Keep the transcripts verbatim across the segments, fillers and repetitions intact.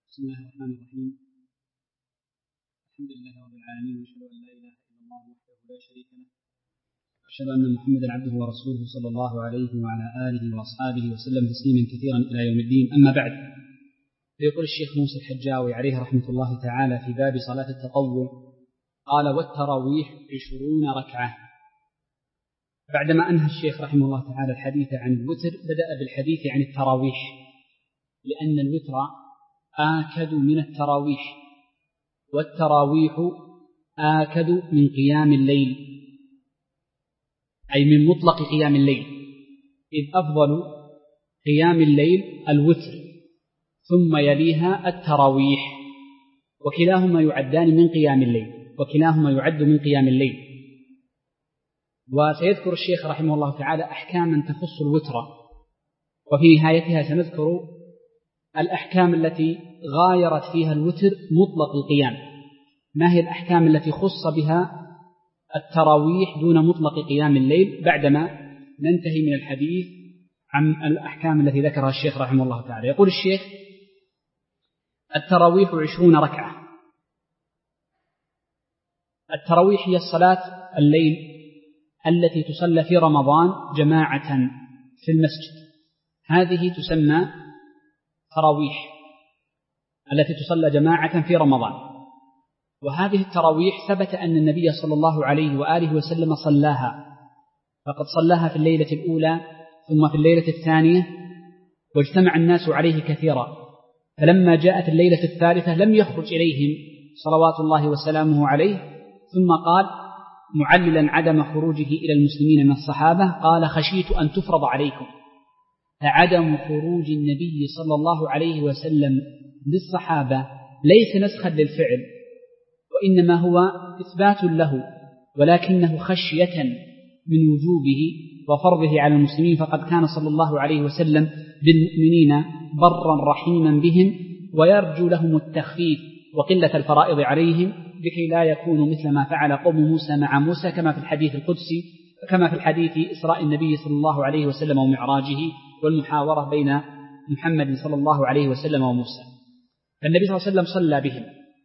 بسم الله الرحمن الرحيم. الحمد لله رب العالمين، واشهد ان لا اله الا الله وحده لا شريك له، واشهد ان محمدا عبده ورسوله صلى الله عليه وعلى اله واصحابه وسلم تسليما كثيرا الى يوم الدين. اما بعد، فيقول الشيخ موسى الحجاوي عليه رحمه الله تعالى في باب صلاه التطوع قال: والتراويح عشرون ركعه. بعدما انهى الشيخ رحمه الله تعالى الحديث عن الوتر، بدأ بالحديث عن التراويح، لأن الوتر آكد من التراويح، والتراويح آكد من قيام الليل، أي من مطلق قيام الليل، إذ أفضل قيام الليل الوتر، ثم يليها التراويح، وكلاهما يعدان من قيام الليل وكلاهما يعد من قيام الليل. وسيذكر الشيخ رحمه الله تعالى أحكاما تخص الوتر، وفي نهايتها سنذكر الأحكام التي غايرت فيها الوتر مطلق القيام، ما هي الأحكام التي خص بها التراويح دون مطلق قيام الليل، بعدما ننتهي من الحديث عن الأحكام التي ذكرها الشيخ رحمه الله تعالى. يقول الشيخ: التراويح عشرون ركعة. التراويح هي الصلاة الليل التي تصلى في رمضان جماعة في المسجد، هذه تسمى تراويح التي تصلى جماعة في رمضان. وهذه التراويح ثبت أن النبي صلى الله عليه وآله وسلم صلاها، فقد صلاها في الليلة الأولى ثم في الليلة الثانية، واجتمع الناس عليه كثيرا، فلما جاءت الليلة الثالثة لم يخرج إليهم صلوات الله وسلامه عليه، ثم قال معللا عدم خروجه إلى المسلمين من الصحابة: قال: خشيت أن تفرض عليكم. فعدم خروج النبي صلى الله عليه وسلم للصحابة ليس نسخا للفعل، وإنما هو إثبات له، ولكنه خشية من وجوبه وفرضه على المسلمين، فقد كان صلى الله عليه وسلم بالمؤمنين برا رحيما بهم، ويرجو لهم التخفيف وقلة الفرائض عليهم، لكي لا يكونوا مثل ما فعل قوم موسى مع موسى، كما في الحديث القدسي، كما في الحديث إسراء النبي صلى الله عليه وسلم ومعراجه والمحاورة بين محمد صلى الله عليه وسلم وموسى. فالنبي صلى الله عليه وسلم صلى بهم،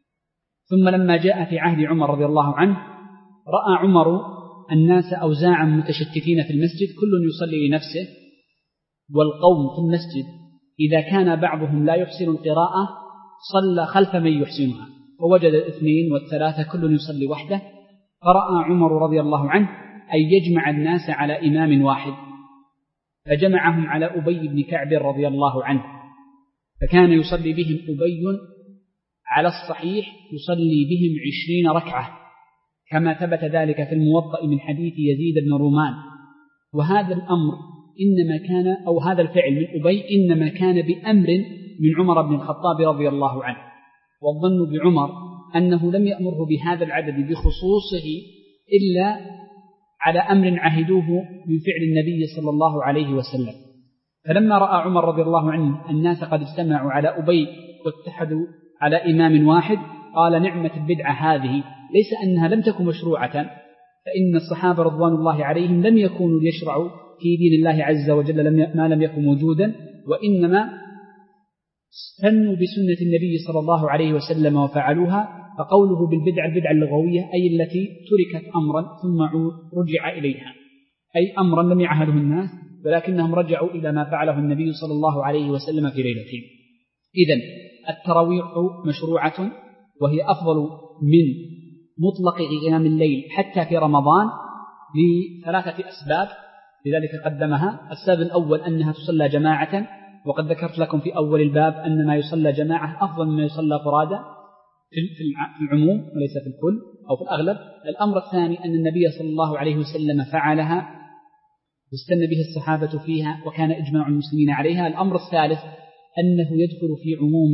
ثم لما جاء في عهد عمر رضي الله عنه، رأى عمر الناس أوزاعا متشتتين في المسجد، كل يصلي لنفسه، والقوم في المسجد إذا كان بعضهم لا يحسن القراءة صلى خلف من يحسنها، ووجد الاثنين والثلاثة كل يصلي وحده، فرأى عمر رضي الله عنه أن يجمع الناس على إمام واحد، فجمعهم على أبي بن كعب رضي الله عنه، فكان يصلي بهم أبي على الصحيح يصلي بهم عشرين ركعة، كما ثبت ذلك في الموطأ من حديث يزيد بن رومان. وهذا الأمر إنما كان أو هذا الفعل من أبي إنما كان بأمر من عمر بن الخطاب رضي الله عنه، والظن بعمر أنه لم يأمره بهذا العدد بخصوصه إلا على أمر عهدوه من فعل النبي صلى الله عليه وسلم. فلما رأى عمر رضي الله عنه الناس قد اجتمعوا على أبي واتحدوا على إمام واحد، قال: نعمة البدعة هذه، ليس أنها لم تكن مشروعة، فإن الصحابة رضوان الله عليهم لم يكونوا ليشرعوا في دين الله عز وجل ما لم يكن موجودا، وإنما استنوا بسنة النبي صلى الله عليه وسلم وفعلوها. فقوله بالبدعة البدعة اللغوية أي التي تركت أمرا ثم رجع إليها، أي أمرا لم يعهده الناس ولكنهم رجعوا إلى ما فعله النبي صلى الله عليه وسلم في ليلتين. إذن التراويح مشروعة، وهي أفضل من مطلق قيام الليل حتى في رمضان لثلاثة أسباب، لذلك قدمها. السبب الأول أنها تصلى جماعة، وقد ذكرت لكم في أول الباب أن ما يصلى جماعة أفضل مما يصلى فرادى في العموم وليس في الكل أو في الأغلب. الأمر الثاني أن النبي صلى الله عليه وسلم فعلها واستنى به الصحابة فيها، وكان إجماع المسلمين عليها. الأمر الثالث أنه يدخل في عموم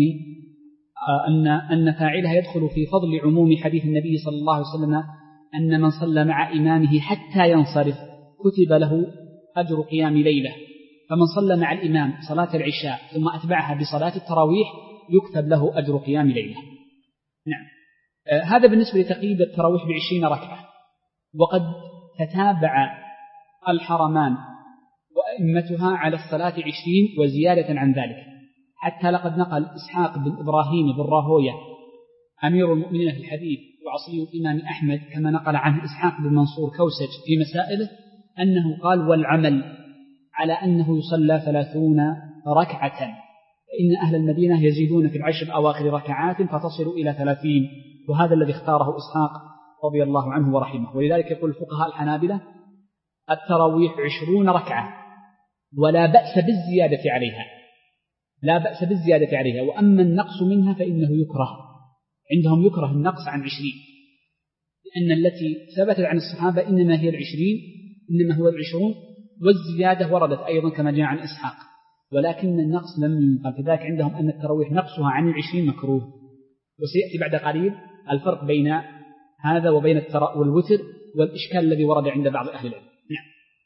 أن أن فاعلها يدخل في فضل عموم حديث النبي صلى الله عليه وسلم أن من صلى مع إمامه حتى ينصرف كتب له أجر قيام ليلة، فمن صلى مع الإمام صلاة العشاء ثم أتبعها بصلاة التراويح يكتب له أجر قيام ليلة. نعم. آه هذا بالنسبة لتقييد التراويح بعشرين ركعة. وقد تتابع الحرمان وأئمتها على الصلاة عشرين وزيادة عن ذلك، حتى لقد نقل إسحاق بن إبراهيم بن راهوية أمير المؤمنين في الحديث وعصي الإمام أحمد كما نقل عنه إسحاق بن منصور كوسج في مسائله أنه قال: والعمل على أنه يصلى ثلاثون ركعة، فإن أهل المدينة يزيدون في العشر الأواخر ركعات فتصل إلى ثلاثين، وهذا الذي اختاره إسحاق رضي الله عنه ورحمه. ولذلك يقول الفقهاء الحنابلة: التراويح عشرون ركعة ولا بأس بالزيادة عليها، لا بأس بالزيادة عليها، وأما النقص منها فإنه يكره، عندهم يكره النقص عن عشرين، لأن التي ثبتت عن الصحابة إنما هي العشرين، إنما هو العشرون، والزيادة وردت أيضا كما جاء عن إسحاق، ولكن النقص لم ينقل. كذلك عندهم أن التراويح نقصها عن العشرين مكروه، وسيأتي بعد قليل الفرق بين هذا وبين التراء والوتر والإشكال الذي ورد عند بعض أهل العلم. نعم.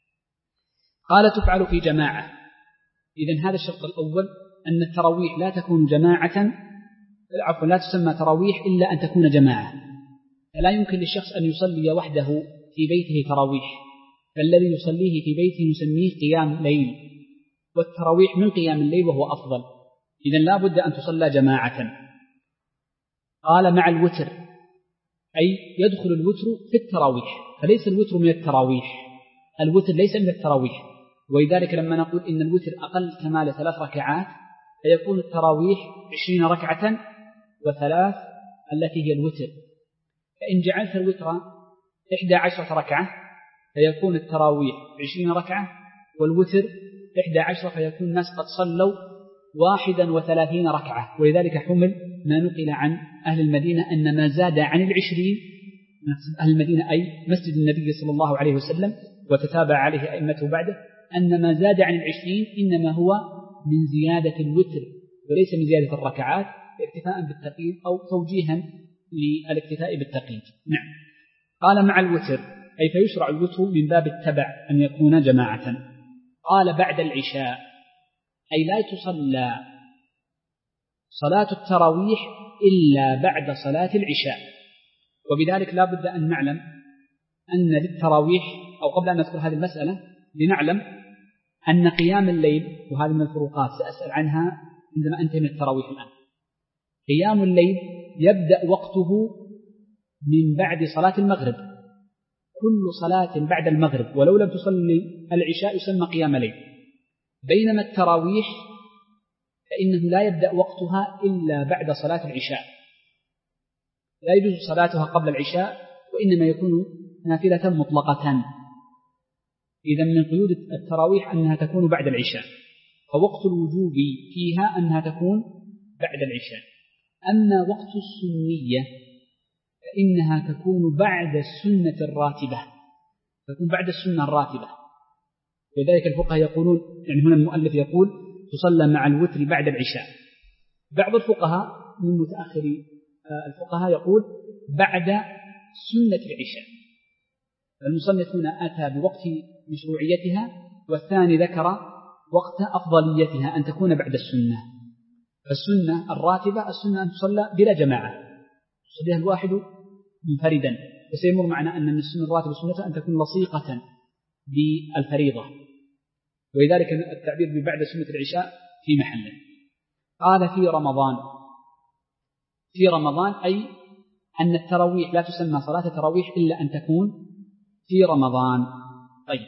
قال: تفعل في جماعة. إذن هذا الشرط الأول، أن التراويح لا تكون جماعة، عفوا لا تسمى تراويح إلا أن تكون جماعة، فلا يمكن للشخص أن يصلي وحده في بيته تراويح، فالذي يصليه في بيته نسميه قيام ليل، والتراويح من قيام الليل وهو أفضل، إذن لا بد أن تصلى جماعة. قال: مع الوتر، أي يدخل الوتر في التراويح، فليس الوتر من التراويح، الوتر ليس من التراويح، ولذلك لما نقول إن الوتر أقل كمال ثلاث ركعات فيكون التراويح عشرين ركعة وثلاث التي هي الوتر، فإن جعلت الوتر إحدى عشرة ركعة فيكون التراويح عشرين ركعة، والوتر إحدى عشرة فيكون الناس قد صلوا واحدا وثلاثين ركعة. ولذلك حمل ما نقل عن أهل المدينة أن ما زاد عن العشرين، أهل المدينة أي مسجد النبي صلى الله عليه وسلم وتتابع عليه أئمته بعده، أن ما زاد عن العشرين إنما هو من زيادة الوتر وليس من زيادة الركعات، اكتفاء بالتقييد أو توجيها للاكتفاء بالتقييد. نعم. قال: مع الوتر، أي فيشرع الوتر من باب التبع أن يكون جماعة. قال: بعد العشاء، أي لا تصلى صلاة التراويح إلا بعد صلاة العشاء. وبذلك لا بد أن نعلم أن للتراويح، أو قبل أن ندخل هذه المسألة لنعلم أن قيام الليل، وهذه من الفروقات سأسأل عنها عندما أنتهي من التراويح الآن، قيام الليل يبدأ وقته من بعد صلاة المغرب، كل صلاة بعد المغرب ولو لم تصلي العشاء يسمى قيام ليل، بينما التراويح فإنه لا يبدأ وقتها إلا بعد صلاة العشاء، لا يجوز صلاتها قبل العشاء، وإنما يكون نافلة مطلقة. إذا من قيود التراويح أنها تكون بعد العشاء، فوقت الوجوب فيها أنها تكون بعد العشاء. أما وقت السنية فإنها تكون بعد السنة الراتبة، تكون بعد السنة الراتبة. وذلك الفقهاء يقولون، يعني هنا المؤلف يقول تصلى مع الوتر بعد العشاء. بعض الفقهاء من متأخري الفقهاء يقول بعد سنة العشاء. المصنف هنا أتى بوقت مشروعيتها، والثاني ذكر وقت أفضليتها أن تكون بعد السنة. فالسنة الراتبة السنة أن تصلى بلا جماعة، يصليها الواحد منفردا، وسيمر معنا أن من السنة الراتبة سنة أن تكون لصيقة بالفريضة، ولذلك التعبير ببعد سنة العشاء في محله. قال: في رمضان، في رمضان أي أن التراويح لا تسمى صلاة التراويح إلا أن تكون في رمضان. طيب.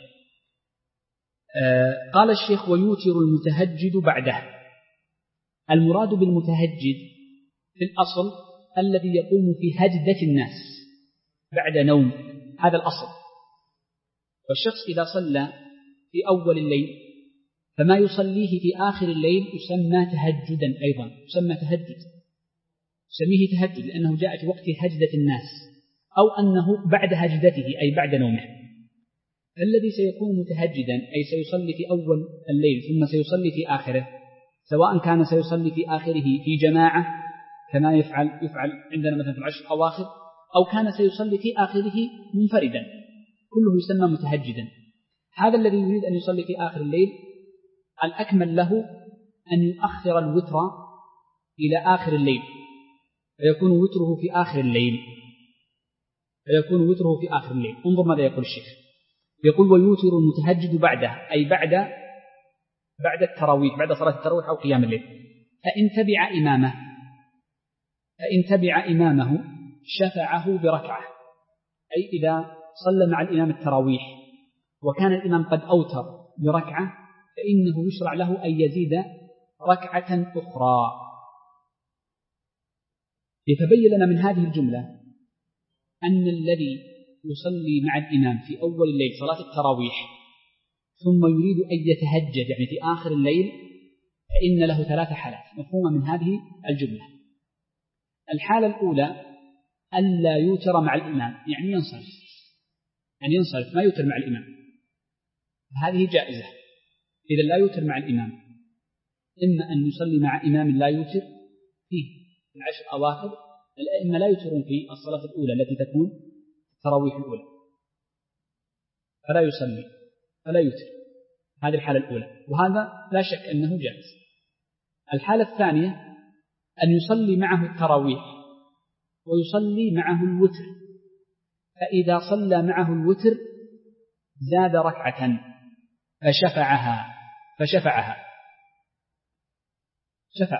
آه قال الشيخ: ويوتر المتهجد بعده. المراد بالمتهجد في الأصل الذي يقوم في هجدة الناس بعد نوم، هذا الأصل. والشخص إذا صلى في أول الليل فما يصليه في آخر الليل يسمى تهجدا، أيضا يسمى تهجد، يسميه تهجد لأنه جاء في وقت هجدة الناس، أو أنه بعد هجدته أي بعد نومه. الذي سيكون متهجدا أي سيصلي في أول الليل ثم سيصلي في آخره، سواء كان سيصلي في آخره في جماعة كما يفعل يفعل عندنا مثلا في العشر الأواخر، أو كان سيصلي في آخره منفردا، كله يسمى متهجدا. هذا الذي يريد أن يصلي في آخر الليل الأكمل له أن يؤخر الوتر إلى آخر الليل، فيكون وتره في آخر الليل، فيكون وتره في آخر الليل. انظر ماذا يقول الشيخ، يقول: ويوتر المتهجد بعده، أي بعد بعد التراويح، بعد صلاة التراويح أو قيام الليل. فإن تبع إمامه فإن تبع إمامه شفعه بركعة، أي إذا صلى مع الإمام التراويح وكان الإمام قد أوتر بركعة فإنه يشرع له أن يزيد ركعة أخرى. يتبين لنا من هذه الجملة أن الذي يصلي مع الإمام في أول الليل صلاة التراويح ثم يريد أن يتهجد يعني في آخر الليل فإن له ثلاث حالات مفهومة من هذه الجملة. الحالة الأولى ألا يوتر مع الإمام، يعني ينصرف يعني ينصرف ما يوتر مع الإمام، هذه جائزة. إذا لا يوتر مع الإمام إما أن يصلي مع إمام لا يوتر فيه في العشر الأواخر، الأئمة لا يوترون في الصلاة الأولى التي تكون التراويح الأولى فلا يصلي فلا يوتر، هذه الحالة الأولى، وهذا لا شك أنه جائز. الحالة الثانية أن يصلي معه التراويح ويصلي معه الوتر، فإذا صلى معه الوتر زاد ركعة فشفعها فشفعها شفع.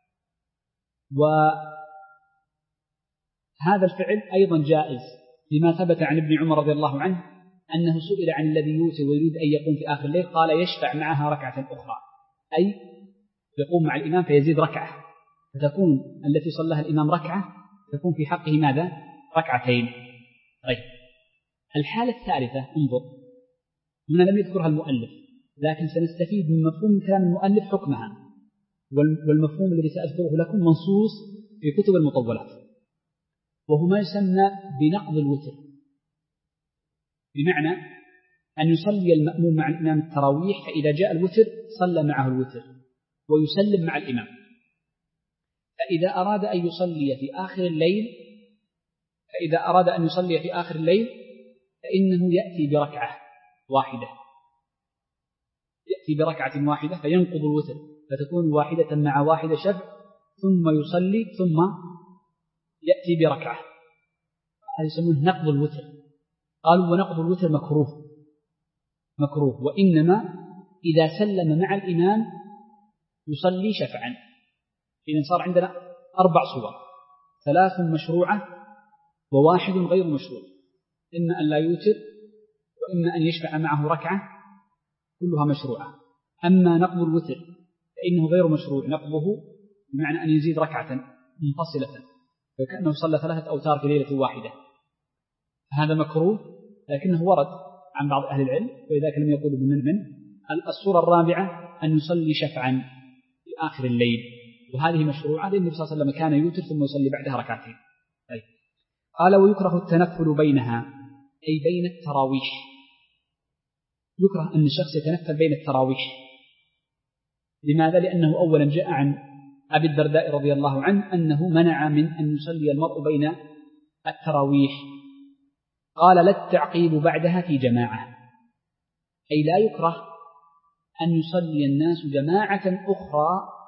وهذا الفعل أيضا جائز لما ثبت عن ابن عمر رضي الله عنه أنه سئل عن الذي يوتر ويريد أن يقوم في آخر الليل قال يشفع معها ركعة أخرى، أي يقوم مع الإمام فيزيد ركعة، فتكون التي صلىها الإمام ركعة تكون في حقه ماذا؟ ركعتين. طيب الحالة الثالثة انظر، هنا لم يذكرها المؤلف لكن سنستفيد من مفهوم كلام المؤلف حكمها، والمفهوم الذي سأذكره لكم منصوص في كتب المطولات، وهو ما يسمى بنقض الوتر، بمعنى أن يصلي المأموم مع الإمام التراويح فإذا جاء الوتر صلى معه الوتر ويسلم مع الإمام، فإذا أراد أن يصلي في آخر الليل فإذا أراد أن يصلي في آخر الليل فإنه يأتي بركعة واحدة يأتي بركعة واحدة فينقض الوتر فتكون واحدة مع واحدة شفع، ثم يصلي ثم يأتي بركعة، هذا يسمونه نقض الوتر. قالوا ونقض الوتر مكروه مكروه وإنما إذا سلم مع الإمام يصلي شفعا. إذن صار عندنا أربع صور، ثلاث مشروعة وواحد غير مشروع، إما أن لا يوتر وإما أن يشفع معه ركعة، كلها مشروعة. أما نقض الوتر فإنه غير مشروع، نقضه بمعنى أن يزيد ركعة منفصلة فكأنه صلى ثلاثة أوتار في ليلة واحدة، هذا مكروه لكنه ورد عن بعض أهل العلم، وإذا لم يقولوا بمن من. الصورة الرابعة أن يصلي شفعا في آخر الليل، وهذه مشروعة لأن النبي صلى الله عليه وسلم كان يوتر ثم يصلي بعدها ركعتين. طيب. قال ويكره التنفل بينها أي بين التراويح، يكره أن الشخص يتنفل بين التراويح. لماذا؟ لأنه أولا جاء عن أبي الدرداء رضي الله عنه أنه منع من أن يصلي المرء بين التراويح، قال لا التعقيب بعدها في جماعة، أي لا يكره أن يصلي الناس جماعة أخرى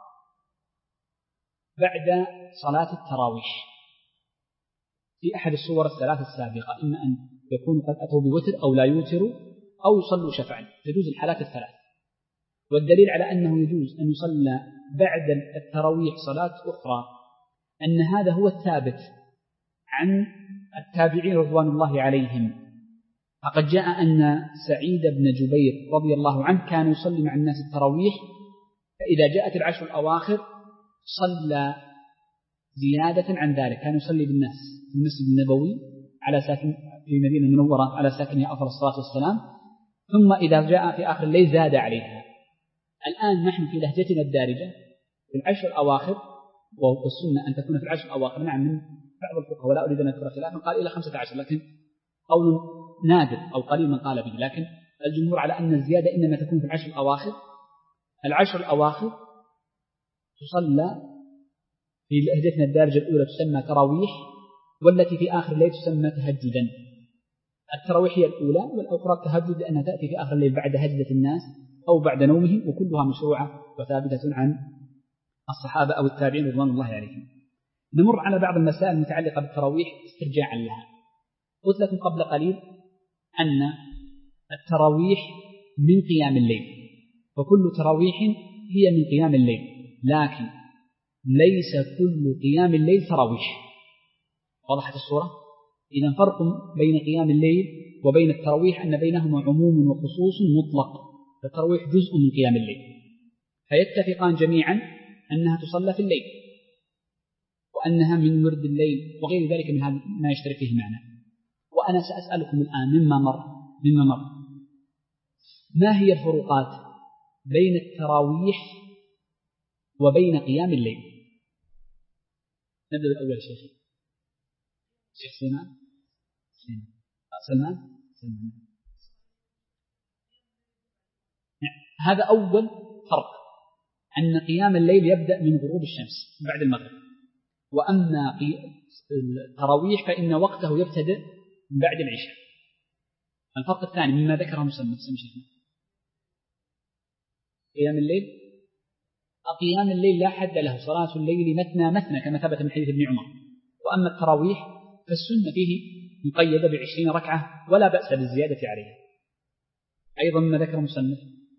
بعد صلاة التراويح في أحد الصور الثلاث السابقة، إما أن يكون قد أتوا بوتر أو لا يوتروا أو يصلوا شفعا، تجوز الحالات الثلاث. والدليل على أنه يجوز أن يصلى بعد التراويح صلاة أخرى أن هذا هو الثابت عن التابعين رضوان الله عليهم، فقد جاء أن سعيد بن جبير رضي الله عنه كان يصلي مع الناس التراويح، فإذا جاءت العشر الأواخر صلى زيادة عن ذلك، كان يصلي بالناس في المسجد النبوي على ساكن في المدينة المنورة على ساكنها أفضل الصلاة والسلام، ثم إذا جاء في آخر الليل زاد عليها. الآن نحن في لهجتنا الدارجة في العشر الأواخر، والسنة أن تكون في العشر الأواخر، نعم من بعض الفقهاء ولا أريد أن أذكر خلافا قال إلى خمسة عشر، لكن قول نادر أو قليل من قال به، لكن الجمهور على أن الزيادة إنما تكون في العشر الأواخر. العشر الأواخر تصلى في لهجتنا الدارجة الأولى تسمى تراويح، والتي في آخر الليل تسمى تهجدا. التراويح هي الأولى، والأخرى التهجد لأنها تأتي في آخر الليل بعد هجدة الناس أو بعد نومهم، وكلها مشروعة وثابتة عن الصحابة أو التابعين رضوان الله عليهم. نمر على بعض المسائل المتعلقة بالتراويح استرجاعا لها. قلت لكم قبل قليل أن التراويح من قيام الليل، وكل تراويح هي من قيام الليل، لكن ليس كل قيام الليل تراويح. وضحت الصورة؟ إذا فرق بين قيام الليل وبين التراويح أن بينهما عموم وخصوص مطلق، فالتراويح جزء من قيام الليل، فيتفقان جميعا أنها تصلى في الليل وأنها من ورد الليل وغير ذلك من هذا ما يشترك فيه معنى. وأنا سأسألكم الآن مما مر مما مر ما هي الفروقات بين التراويح وبين قيام الليل؟ نبدأ بالأول شيخ شيخ سلمان سلمان سلمان هذا أول فرق، أن قيام الليل يبدأ من غروب الشمس بعد المغرب، وأما التراويح فإن وقته يبتدئ من بعد العشاء. الفرق الثاني مما ذكره مسلم شيخنا قيام الليل، قيام الليل لا حد له، صلاة الليل مثنى مثنى كما ثبت من حديث ابن عمر. وأما التراويح فالسنة فيه مقيدة بعشرين ركعة ولا بأس بالزيادة عليها. أيضا مما ذكره مسلم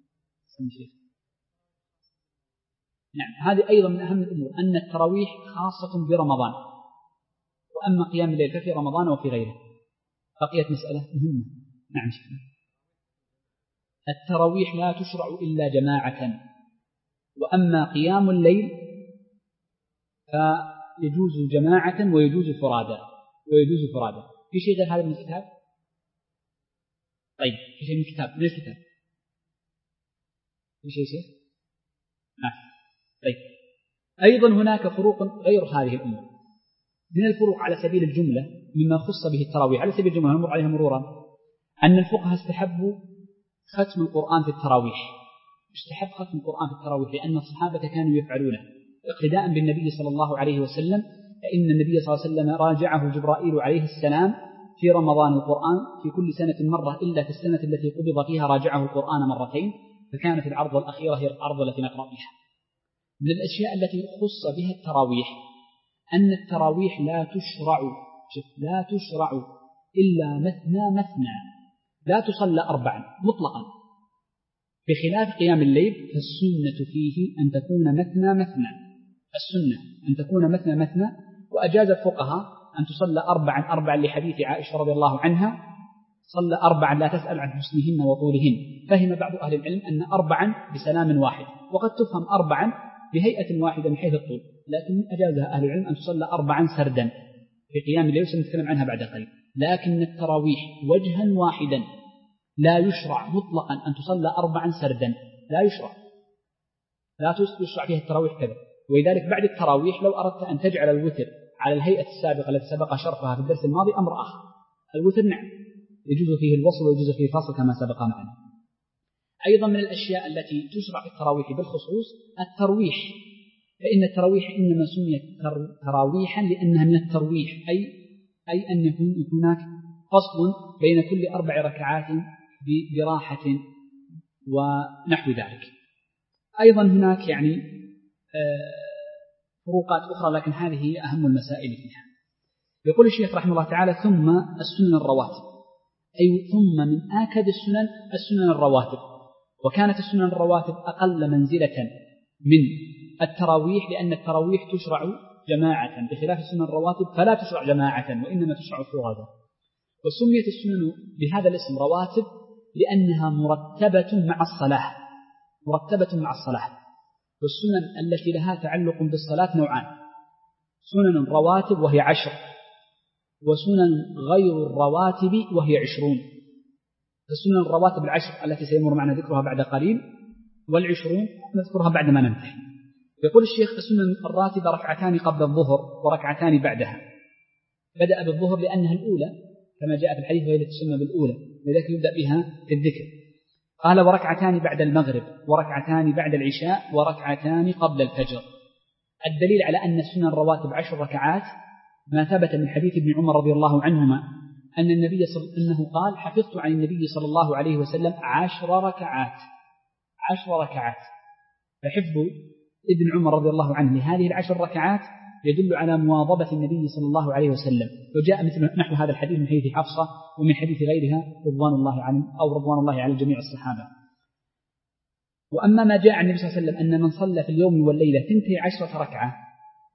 نعم هذه أيضا من أهم الأمور، أن التراويح خاصة برمضان، وأما قيام الليل ففي رمضان وفي غيره. بقيت مسألة مهمة. نعم شكرا. التراويح لا تشرع إلا جماعة، وأما قيام الليل فيجوز جماعة ويجوز فرادى ويجوز فرادى. في شيء غير هذا من الكتاب؟ طيب في شيء من الكتاب؟ من الكتاب في شيء شيء؟ نعم. طيب أيضا هناك فروق غير هذه الأمور. من الفروق على سبيل الجملة مما خص به التراويح على سبيل الجملة نمر عليها مرورا، أن الفقهاء استحبوا ختم القرآن في التراويح. استحب ختم القرآن في التراويح لأن الصحابة كانوا يفعلونه اقتداء بالنبي صلى الله عليه وسلم، فإن النبي صلى الله عليه وسلم راجعه جبرائيل عليه السلام في رمضان القرآن في كل سنة مرة إلا في السنة التي قبض فيها راجعه القرآن مرتين، فكانت العرض الأخيرة هي العرض التي نقرأ بها. من الأشياء التي خص بها التراويح أن التراويح لا تشرع لا تشرع إلا مثنى مثنى، لا تصلى أربعا مطلقا، بخلاف قيام الليل فالسنة فيه أن تكون مثنى مثنى. السنة أن تكون مثنى مثنى، وأجاز الفقهاء أن تصلى أربعا أربعا لحديث عائشة رضي الله عنها صلى أربعا لا تسأل عن حسنهن وطولهن. فهم بعض أهل العلم أن أربعا بسلام واحد، وقد تفهم أربعا بهيئة واحدة من حيث الطول، لكن أجازها أهل العلم أن تصلى أربعا سردا في قيام الليل، سنتكلم عنها بعد قليل. لكن التراويح وجها واحدا لا يشرع مطلقا أن تصلى أربعا سردا، لا يشرع لا يشرع فيها التراويح كذا. ولذلك بعد التراويح لو أردت أن تجعل الوتر على الهيئة السابقة التي سبق شرحها في الدرس الماضي أمر آخر. الوتر نعم يجوز فيه الوصل ويجوز فيه الفصل كما سبق معنا. أيضا من الأشياء التي تشرع في التراويح بالخصوص الترويح، فإن التراويح إنما سميت تراويحا لأنها من الترويح، أي أي أن يكون هناك فصل بين كل أربع ركعات براحة ونحو ذلك. أيضا هناك يعني فروقات أخرى، لكن هذه هي أهم المسائل فيها. يقول الشيخ رحمه الله تعالى: ثم السنن الرواتب، أي ثم من آكد السنن السنن الرواتب. وكانت السنن الرواتب أقل منزلة من التراويح، لأن التراويح تشرع جماعة بخلاف السنن الرواتب فلا تشرع جماعة وإنما تشرع فرادى. وسميت السنن بهذا الاسم رواتب لأنها مرتبة مع الصلاة مرتبة مع الصلاة. والسنن التي لها تعلق بالصلاة نوعان: سنن رواتب وهي عشر، وسنن غير الرواتب وهي عشرون. السنن الرواتب العشر التي سيمر معنا ذكرها بعد قليل، والعشرون نذكرها بعد ما ننتهي. يقول الشيخ: السنن الراتبة ركعتان قبل الظهر وركعتان بعدها. بدأ بالظهر لأنها الأولى كما جاء في الحديث، وهي التي تسمى بالأولى، ولذلك يبدأ بها في الذكر. قال: وركعتان بعد المغرب وركعتان بعد العشاء وركعتان قبل الفجر. الدليل على أن السنن الرواتب عشر ركعات ما ثبت من حديث ابن عمر رضي الله عنهما أن النبي صل... أنه قال: حفظت عن النبي صلى الله عليه وسلم عشر ركعات عشر ركعات. فحفظ ابن عمر رضي الله عنه لهذه العشر ركعات يدل على مواظبة النبي صلى الله عليه وسلم. وجاء مثل نحو هذا الحديث من حديث حفصة ومن حديث غيرها رضوان الله عنه أو رضوان الله على جميع الصحابة. وأما ما جاء عن النبي صلى الله عليه وسلم أن من صلى في اليوم والليلة ثنتي عشرة ركعة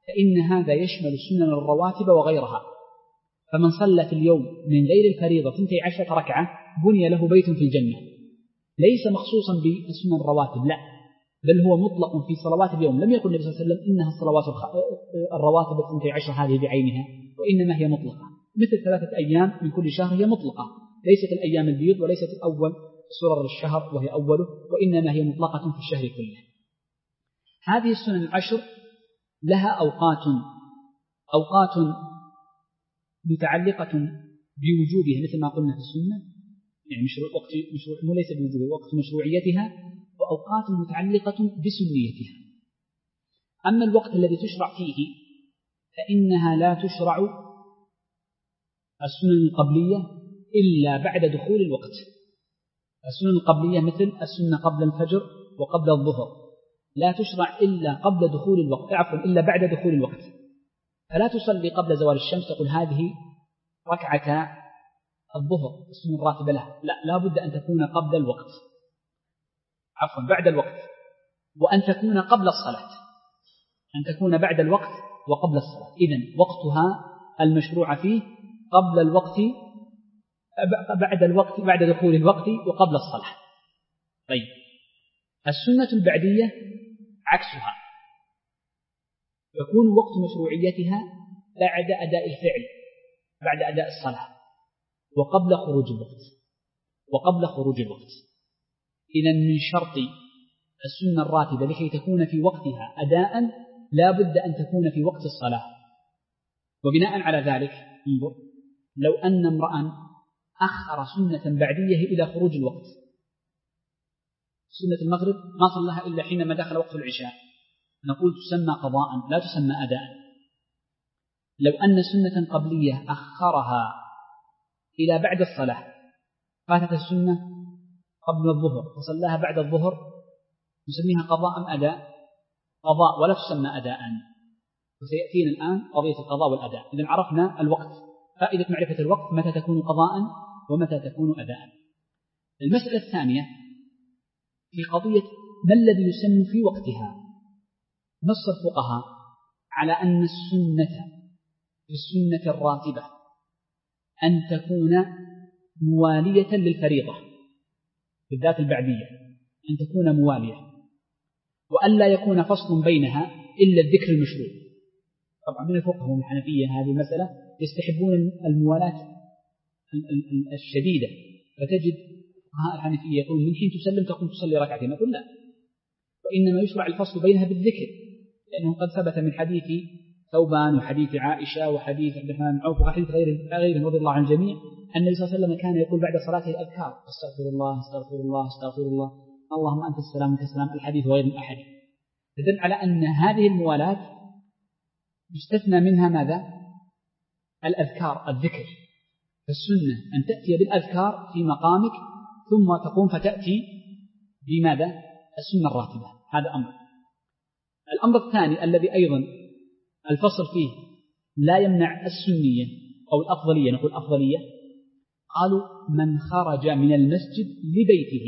فإن هذا يشمل السنن الرواتب وغيرها. فمن صلى في اليوم من غير الفريضة اثنتي عشرة ركعة بني له بيت في الجنة، ليس مخصوصا بالسنن الرواتب، لا، بل هو مطلق في صلوات اليوم. لم يقل النبي صلى الله عليه وسلم إنها الصلوات الرواتب اثنتي عشرة هذه بعينها، وإنما هي مطلقة، مثل ثلاثة أيام من كل شهر هي مطلقة، ليست الأيام البيض وليست الأول سرر الشهر وهي أوله، وإنما هي مطلقة في الشهر كله. هذه السنن العشر لها أوقات أوقات متعلقة بوجوبها مثل ما قلنا في السنة، يعني مشروع وقت مشروع ليس بوجوبها، وقت مشروعيتها، وأوقات متعلقة بسنيتها. أما الوقت الذي تشرع فيه فإنها لا تشرع السنن القبلية إلا بعد دخول الوقت. السنن القبلية مثل السنة قبل الفجر وقبل الظهر لا تشرع إلا قبل دخول الوقت، عفوا إلا بعد دخول الوقت. فلا تصلي قبل زوال الشمس تقول هذه ركعة الظهر السنة الراتبة لها، لا، لا بد أن تكون قبل الوقت، عفوا بعد الوقت، وأن تكون قبل الصلاة، أن تكون بعد الوقت وقبل الصلاة. إذن وقتها المشروع فيه قبل الوقت، بعد الوقت، بعد دخول الوقت وقبل الصلاة. طيب، السنة البعدية عكسها، يكون وقت مشروعيتها بعد أداء الفعل، بعد أداء الصلاة، وقبل خروج الوقت، وقبل خروج الوقت. إذن من شرط السنة الراتبة لكي تكون في وقتها أداء لا بد أن تكون في وقت الصلاة. وبناء على ذلك انظر، لو أن امرأ أخر سنة بعدية إلى خروج الوقت، سنة المغرب ما صلىها إلا حينما دخل وقت العشاء، نقول تسمى قضاء لا تسمى أداء. لو أن سنة قبلية أخرها إلى بعد الصلاة، فاتت السنة قبل الظهر وصلاها بعد الظهر، نسميها قضاء أم أداء؟ قضاء ولا تسمى أداء. وسيأتينا الآن قضية القضاء والأداء. إذن عرفنا الوقت، فائدة معرفة الوقت متى تكون قضاء ومتى تكون أداء. المسألة الثانية في قضية ما الذي يسن في وقتها. نص الفقهاء على أن السنة في السنة الراتبة أن تكون موالية للفريضة، بالذات البعدية أن تكون موالية، وأن لا يكون فصل بينها إلا الذكر المشروع. طبعا من الفقهاء والحنفية هذه المسألة يستحبون الموالاة الشديدة، فتجد فقهاء الحنفية يقول من حين تسلم تقوم تصلي ركعتين، نقول لا، وإنما يشرع الفصل بينها بالذكر، لأنه قد ثبت من حديث ثوبان وحديث عائشة وحديث عبد الرحمن بن عوف وحديث غيره رضي الله عن الجميع أن النبي صلى الله عليه وسلم كان يقول بعد صلاته الأذكار: استغفر الله استغفر الله استغفر الله، اللهم أنت السلام وأنت السلام، الحديث غير من أحد. تدل على أن هذه الموالاة يستثنى منها ماذا؟ الأذكار، الذكر. فالسنة أن تأتي بالأذكار في مقامك ثم تقوم فتأتي بماذا؟ السنة الراتبة. هذا أمر. الأمر الثاني الذي أيضا الفصل فيه لا يمنع السنية أو الأفضلية، نقول أفضلية، قالوا من خرج من المسجد لبيته،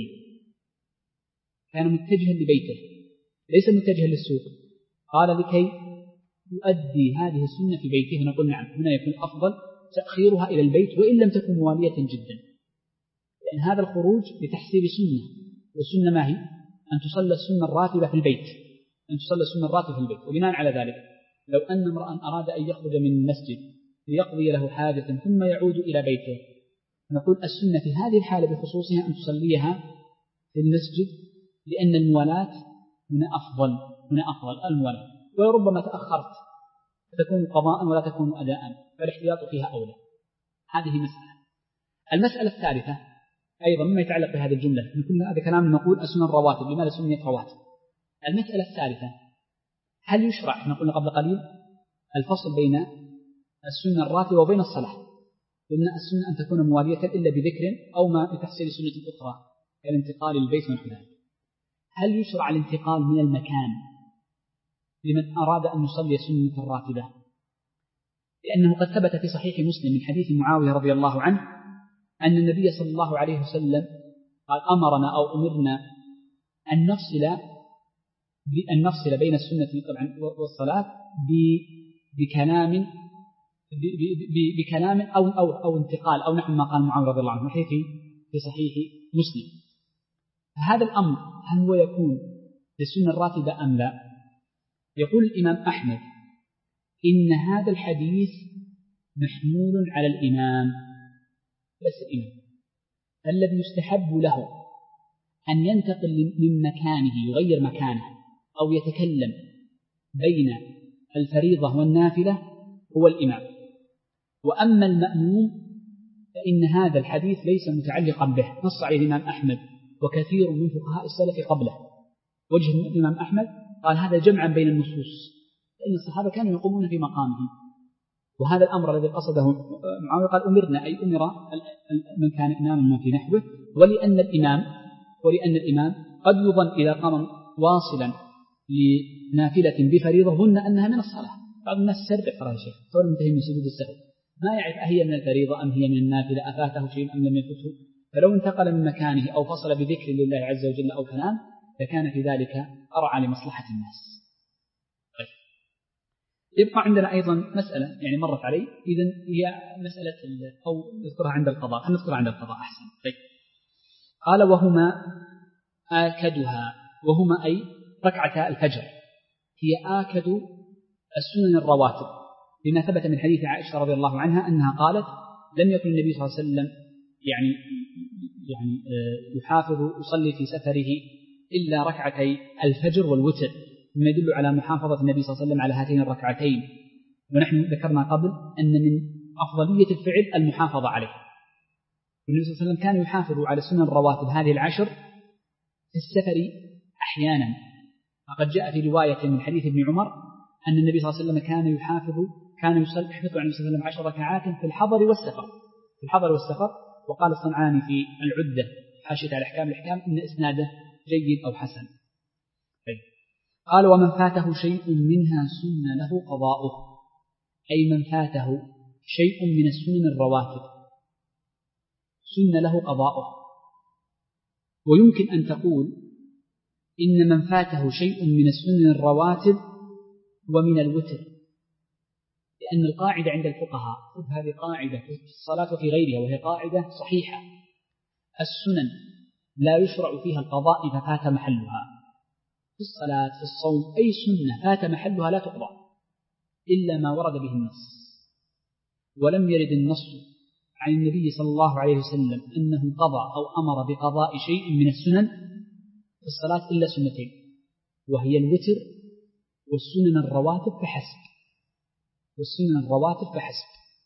كان متجها لبيته ليس متجها للسوق، قال لكي يؤدي هذه السنة في بيته، نقول نعم، هنا يكون أفضل تأخيرها إلى البيت وإن لم تكن موالية جدا، لأن هذا الخروج لتحصيل سنة، والسنة ما هي؟ أن تصلى السنة الراتبة في البيت، أن تصلى السنة الراتبة في البيت. وبناء على ذلك لو أن امرأ أراد أن يخرج من المسجد ليقضي له حاجة ثم يعود إلى بيته، نقول السنة في هذه الحالة بخصوصها أن تصليها في المسجد، لأن الموالاة هنا أفضل، هنا أفضل الموالاة. وربما تأخرت تكون قضاء ولا تكون أداء، فالاحتياط فيها أولى. هذه مسألة. المسألة الثالثة أيضا مما يتعلق بهذه الجملة، نقول هذا كلام نقول السنن الرواتب، لماذا سميت رواتب؟ المسألة الثالثة هل يشرع، احنا قلنا قبل قليل الفصل بين السنة الراتبة وبين الصلاة، قلنا السنة أن تكون موالية إلا بذكر أو ما بتحصيل سنة أخرى كالانتقال للبيت ونحو ذلك. هل يشرع الانتقال من المكان لمن أراد أن يصلي سنة الراتبة؟ لأنه قد ثبت في صحيح مسلم من حديث معاوية رضي الله عنه أن النبي صلى الله عليه وسلم قال: أمرنا أو أمرنا أن نفصل بأن نفصل بين السنة طبعا والصلاة بكلام بكلام أو أو أو انتقال أو نحو ما قال معاوية رضي الله عنه في في صحيح مسلم. هذا الأمر هل هو يكون للسنة الراتبة أم لا؟ يقول الإمام أحمد إن هذا الحديث محمول على الإمام، بس الإمام الذي يستحب له أن ينتقل من مكانه يغير مكانه أو يتكلم بين الفريضة والنافلة هو الإمام. وأما المأموم فإن هذا الحديث ليس متعلقا به، نص عليه الإمام أحمد وكثير من فقهاء السلف قبله. وجه الإمام أحمد قال هذا جمعا بين النصوص، فإن الصحابة كانوا يقومون في مقامه. وهذا الأمر الذي قصده معاوية قال أمرنا أي أمر من كان إماما في نحوه. ولأن الإمام ولأن الإمام قد يظن إذا قام واصلا لنافلة بفريضة ظن أنها من الصلاة. بعض الناس سرق ترى شيء صار منتهي من سجود السهو، ما يعرف أهي من الفريضة أم هي من النافلة، أفاته شيء أم لم يفته. فلو انتقل من مكانه أو فصل بذكر لله عز وجل أو كلام فكان في ذلك أرعى لمصلحة الناس. طيب. يبقى عندنا أيضا مسألة يعني مرت علي، إذن هي مسألة أو نذكرها عند القضاء، خلينا نذكرها عند القضاء أحسن. طيب. قال وهما آكدها، وهما أي ركعتا الفجر هي آكد السنن الرواتب، لما ثبت من حديث عائشة رضي الله عنها أنها قالت لم يكن النبي صلى الله عليه وسلم يعني يعني يحافظ يصلي في سفره إلا ركعتي الفجر والوتر، مما يدل على محافظة النبي صلى الله عليه وسلم على هاتين الركعتين. ونحن ذكرنا قبل أن من أفضلية الفعل المحافظة عليه. والنبي صلى الله عليه وسلم كان يحافظ على السنن الرواتب هذه العشر في السفر أحيانا. فقد جاء في رواية من حديث ابن عمر أن النبي صلى الله عليه وسلم كان يحافظ كان يصلي يحفظ عن النبي صلى الله عليه وسلم عشر ركعات في الحضر والسفر في الحضر والسفر. وقال الصنعاني في العدة حاشية على أحكام الأحكام إن إسناده جيد أو حسن. طيب. قال ومن فاته شيء منها سن له قضاؤه، أي من فاته شيء من السنن الرواتب سن له قضاؤه. ويمكن أن تقول إن من فاته شيء من السنن الرواتب ومن الوتر، لأن القاعدة عند الفقهاء هذه قاعدة في الصلاة وفي غيرها وهي قاعدة صحيحة: السنن لا يشرع فيها القضاء إذا فات محلها. في الصلاة في الصوم أي سنة فات محلها لا تقضى إلا ما ورد به النص. ولم يرد النص عن النبي صلى الله عليه وسلم أنه قضى أو أمر بقضاء شيء من السنن في الصلاة إلا سنتين، وهي الوتر والسنن الرواتب فحسب والسنن الرواتب فحسب.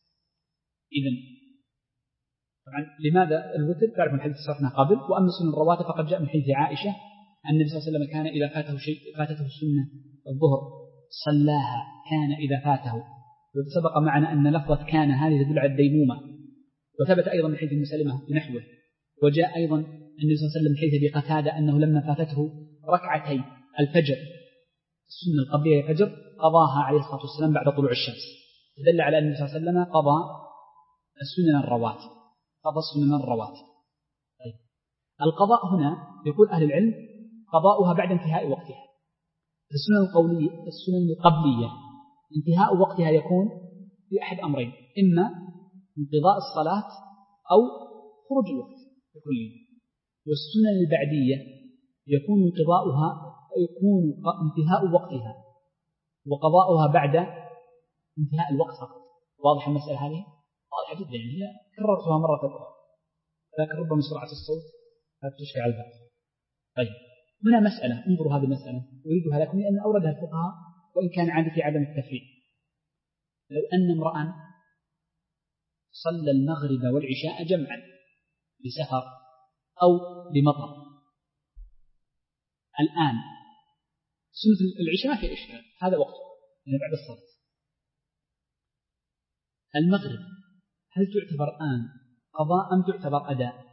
إذن طبعا لماذا الوتر؟ تعرفون الحديث صرفنا قبل. وأما السنن الرواتب فقد جاء من حديث عائشة أن النبي صلى الله عليه وسلم كان إذا فاته شيء فاتته السنة الظهر صلاها كان إذا فاته. وسبق معنا أن لفظة كان هذه تدل على الديمومة. وثبت أيضا من حديث مسلمة بنحوه. وجاء أيضا النبي صلى الله عليه وسلم من حديث أبي قتادة أنه لما فاتته ركعتي الفجر السنة القبلية الفجر قضاها عليه الصلاة والسلام بعد طلوع الشمس، دل على أن النبي صلى الله عليه وسلم قضى السنن الرواتب قضى السنن الرواتب. طيب. القضاء هنا يقول أهل العلم قضاؤها بعد انتهاء وقتها. السنن القولية السنن القبلية انتهاء وقتها يكون في أحد أمرين: إما انقضاء الصلاة أو خروج الوقت بكله. والسنن البعدية يكون انقضاؤها يكون انتهاء وقتها وقضاؤها بعد انتهاء الوقت فقط. واضح المسألة هذه؟ واضحة جدا، يعني هي كررتها مرة أخرى، لكن ربما سرعة الصوت لا تشفع على البعض. طيب. هنا مسألة، انظروا هذه المسألة أريدها لكم لأن أوردها الفقهاء وإن كان عادة عدم التفريق. لو أن امرأ صلى المغرب والعشاء جمعا بسفر أو بمطر، الآن سنة العشاء في إشكال، هذا وقته يعني بعد الصلاة. المغرب هل تعتبر الآن قضاء أم تعتبر أداء؟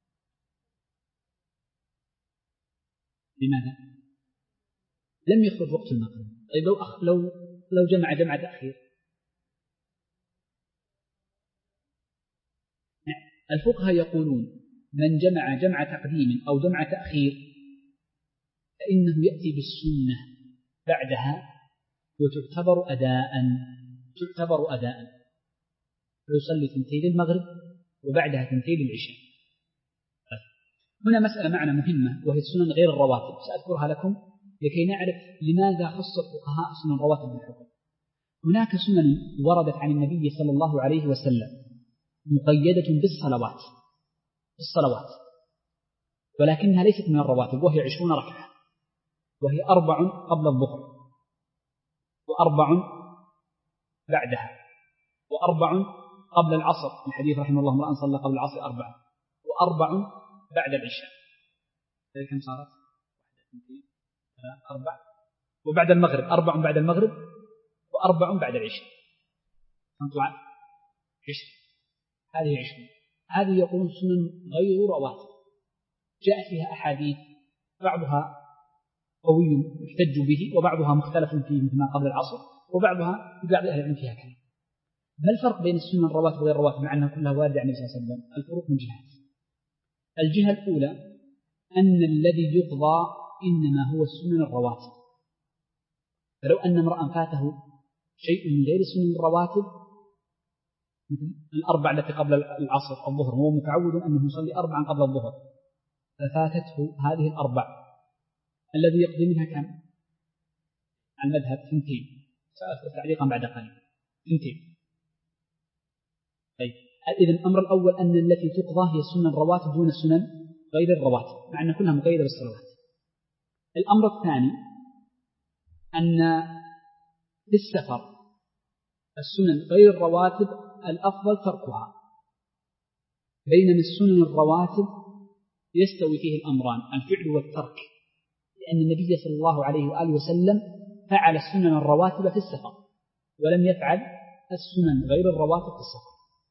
لماذا؟ لم يخرج وقت المغرب. طيب لو أخ... لو لو جمع جمع تأخير، الفقهاء يقولون من جمع جمع تقديم أو جمع تأخير فإنه يأتي بالسنة بعدها وتعتبر أداء تعتبر أداء فيصلي ثنتين المغرب وبعدها ثنتين العشاء. هنا مسألة معنا مهمة وهي السنن غير الرواتب، سأذكرها لكم لكي نعرف لماذا خص الفقهاء سنن الرواتب بالحكم. هناك سنن وردت عن النبي صلى الله عليه وسلم مقيدة بالصلوات بالصلوات ولكنها ليست من الرواتب، وهي عشرون ركعة، وهي أربع قبل الظهر وأربع بعدها وأربع قبل العصر، الحديث رحمه الله امرأ صلى قبل العصر أربعة، وأربع بعد العشاء، كم صارت؟ أربع، وبعد المغرب أربع بعد المغرب وأربع بعد العشاء، فانتوا عشر، هذه عشرون. هذه يقولون سنن غير رواتب جاء فيها أحاديث بعضها قوي يحتج به وبعضها مختلف فيه مثل ما قبل العصر، وبعضها في بعض أهل العلم فيها كلام. ما الفرق بين السنن الرواتب وغير الرواتب مع أنها كلها واردة عن النبي صلى الله عليه وسلم؟ الفروق من جهات. الجهة الأولى أن الذي يقضى إنما هو السنن الرواتب، فلو أن امرأ فاته شيء من غير السنن الرواتب مثل الأربع التي قبل العصر أو الظهر، هو متعود أنه يصلي أربعا قبل الظهر ففاتته هذه الأربع، الذي يقضي منها كم؟ عن مذهب ثنتين، سأذكر تعليقا بعد قليل، ثنتين. طيب، إذن الأمر الأول أن التي تقضى هي السنن الرواتب دون السنن غير الرواتب، مع أن كلها مقيدة بالصلوات. الأمر الثاني أن في السفر السنن غير الرواتب الأفضل تركها، بينما السنن الرواتب يستوي فيه الأمران الفعل والترك، لأن النبي صلى الله عليه وآله وسلم فعل السنن الرواتب في السفر ولم يفعل السنن غير الرواتب في السفر.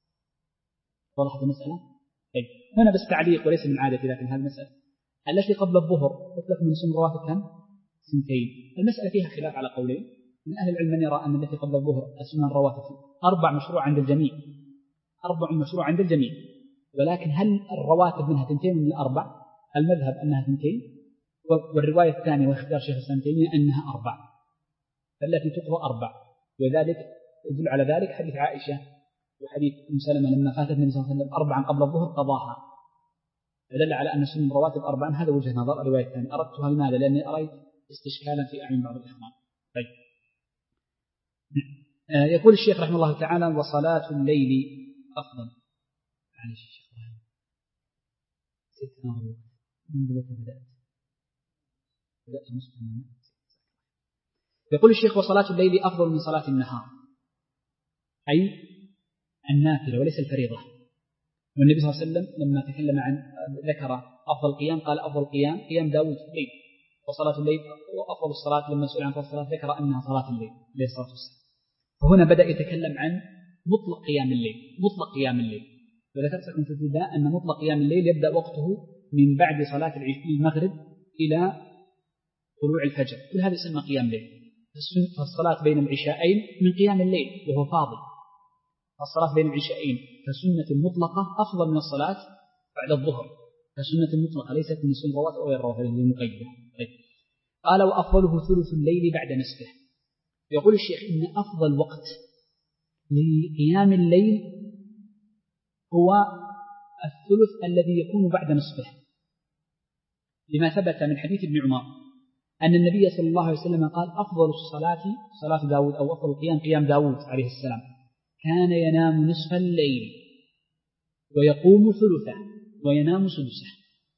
وضحت المسألة؟ طيب، هنا بس تعليق وليس من عادتي، لكن هذه المسألة التي قبل الظهر قلت لكم من سنن الرواتب كم؟ سنتين. المسألة فيها خلاف على قولين، من أهل العلم من يرى أن التي قبل الظهر السنن الرواتب أربع مشروع عند الجميع، أربع مشروع عند الجميع، ولكن هل الرواتب منها ثنتين من الأربع؟ المذهب أنها ثنتين، والرواية الثانية واختيار شيخ الإسلام تيمية أنها أربع، فالتي تقضى أربع، وذلك يدل على ذلك حديث عائشة وحديث أم سلمة لما فاتت النبي صلى الله عليه وسلم أربعا قبل الظهر قضاها، فدل على أن سنن الرواتب أربعا. هذا وجه نظر. الرواية الثانية أردتها لماذا؟ لأني أريد استشكالا في أعين بعض الإخوان. طيب، يقول الشيخ رحمه الله تعالى: وصلاة الليل أفضل. معلش الشيخ إبراهيم، ستنا من بدأت بدأت مسلما. يقول الشيخ: وصلاة الليل أفضل من صلاة النهار، أي النافلة وليس الفريضة. والنبي صلى الله عليه وسلم لما تكلم عن ذكر أفضل قيام قال أفضل قيام قيام داود في الليل، وصلاة الليل وأفضل الصلاة لما سئل عن فضل الصلاة ذكر أنها صلاة الليل عليه الصلاة والسلام. فهنا بدأ يتكلم عن مطلق قيام الليل، مطلق قيام الليل. وذكرت لكم في الابتداء أن مطلق قيام الليل يبدأ وقته من بعد صلاة المغرب إلى طلوع الفجر، كل هذا يسمى قيام الليل. فالصلاة بين العشاءين من قيام الليل وهو فاضل، الصلاة بين العشاءين فسنة المطلقة أفضل من الصلاة بعد الظهر، فسنة المطلقة ليست من سنة الرواتب أو الرواتب المقيدة. طيب، قال: وأفضله ثلث الليل بعد نصفه. يقول الشيخ إن أفضل وقت لقيام الليل هو الثلث الذي يكون بعد نصفه، لما ثبت من حديث ابن عمر أن النبي صلى الله عليه وسلم قال: أفضل الصلاة صلاة داود، أو أفضل القيام قيام داود عليه السلام، كان ينام نصف الليل ويقوم ثلثه وينام سدسه.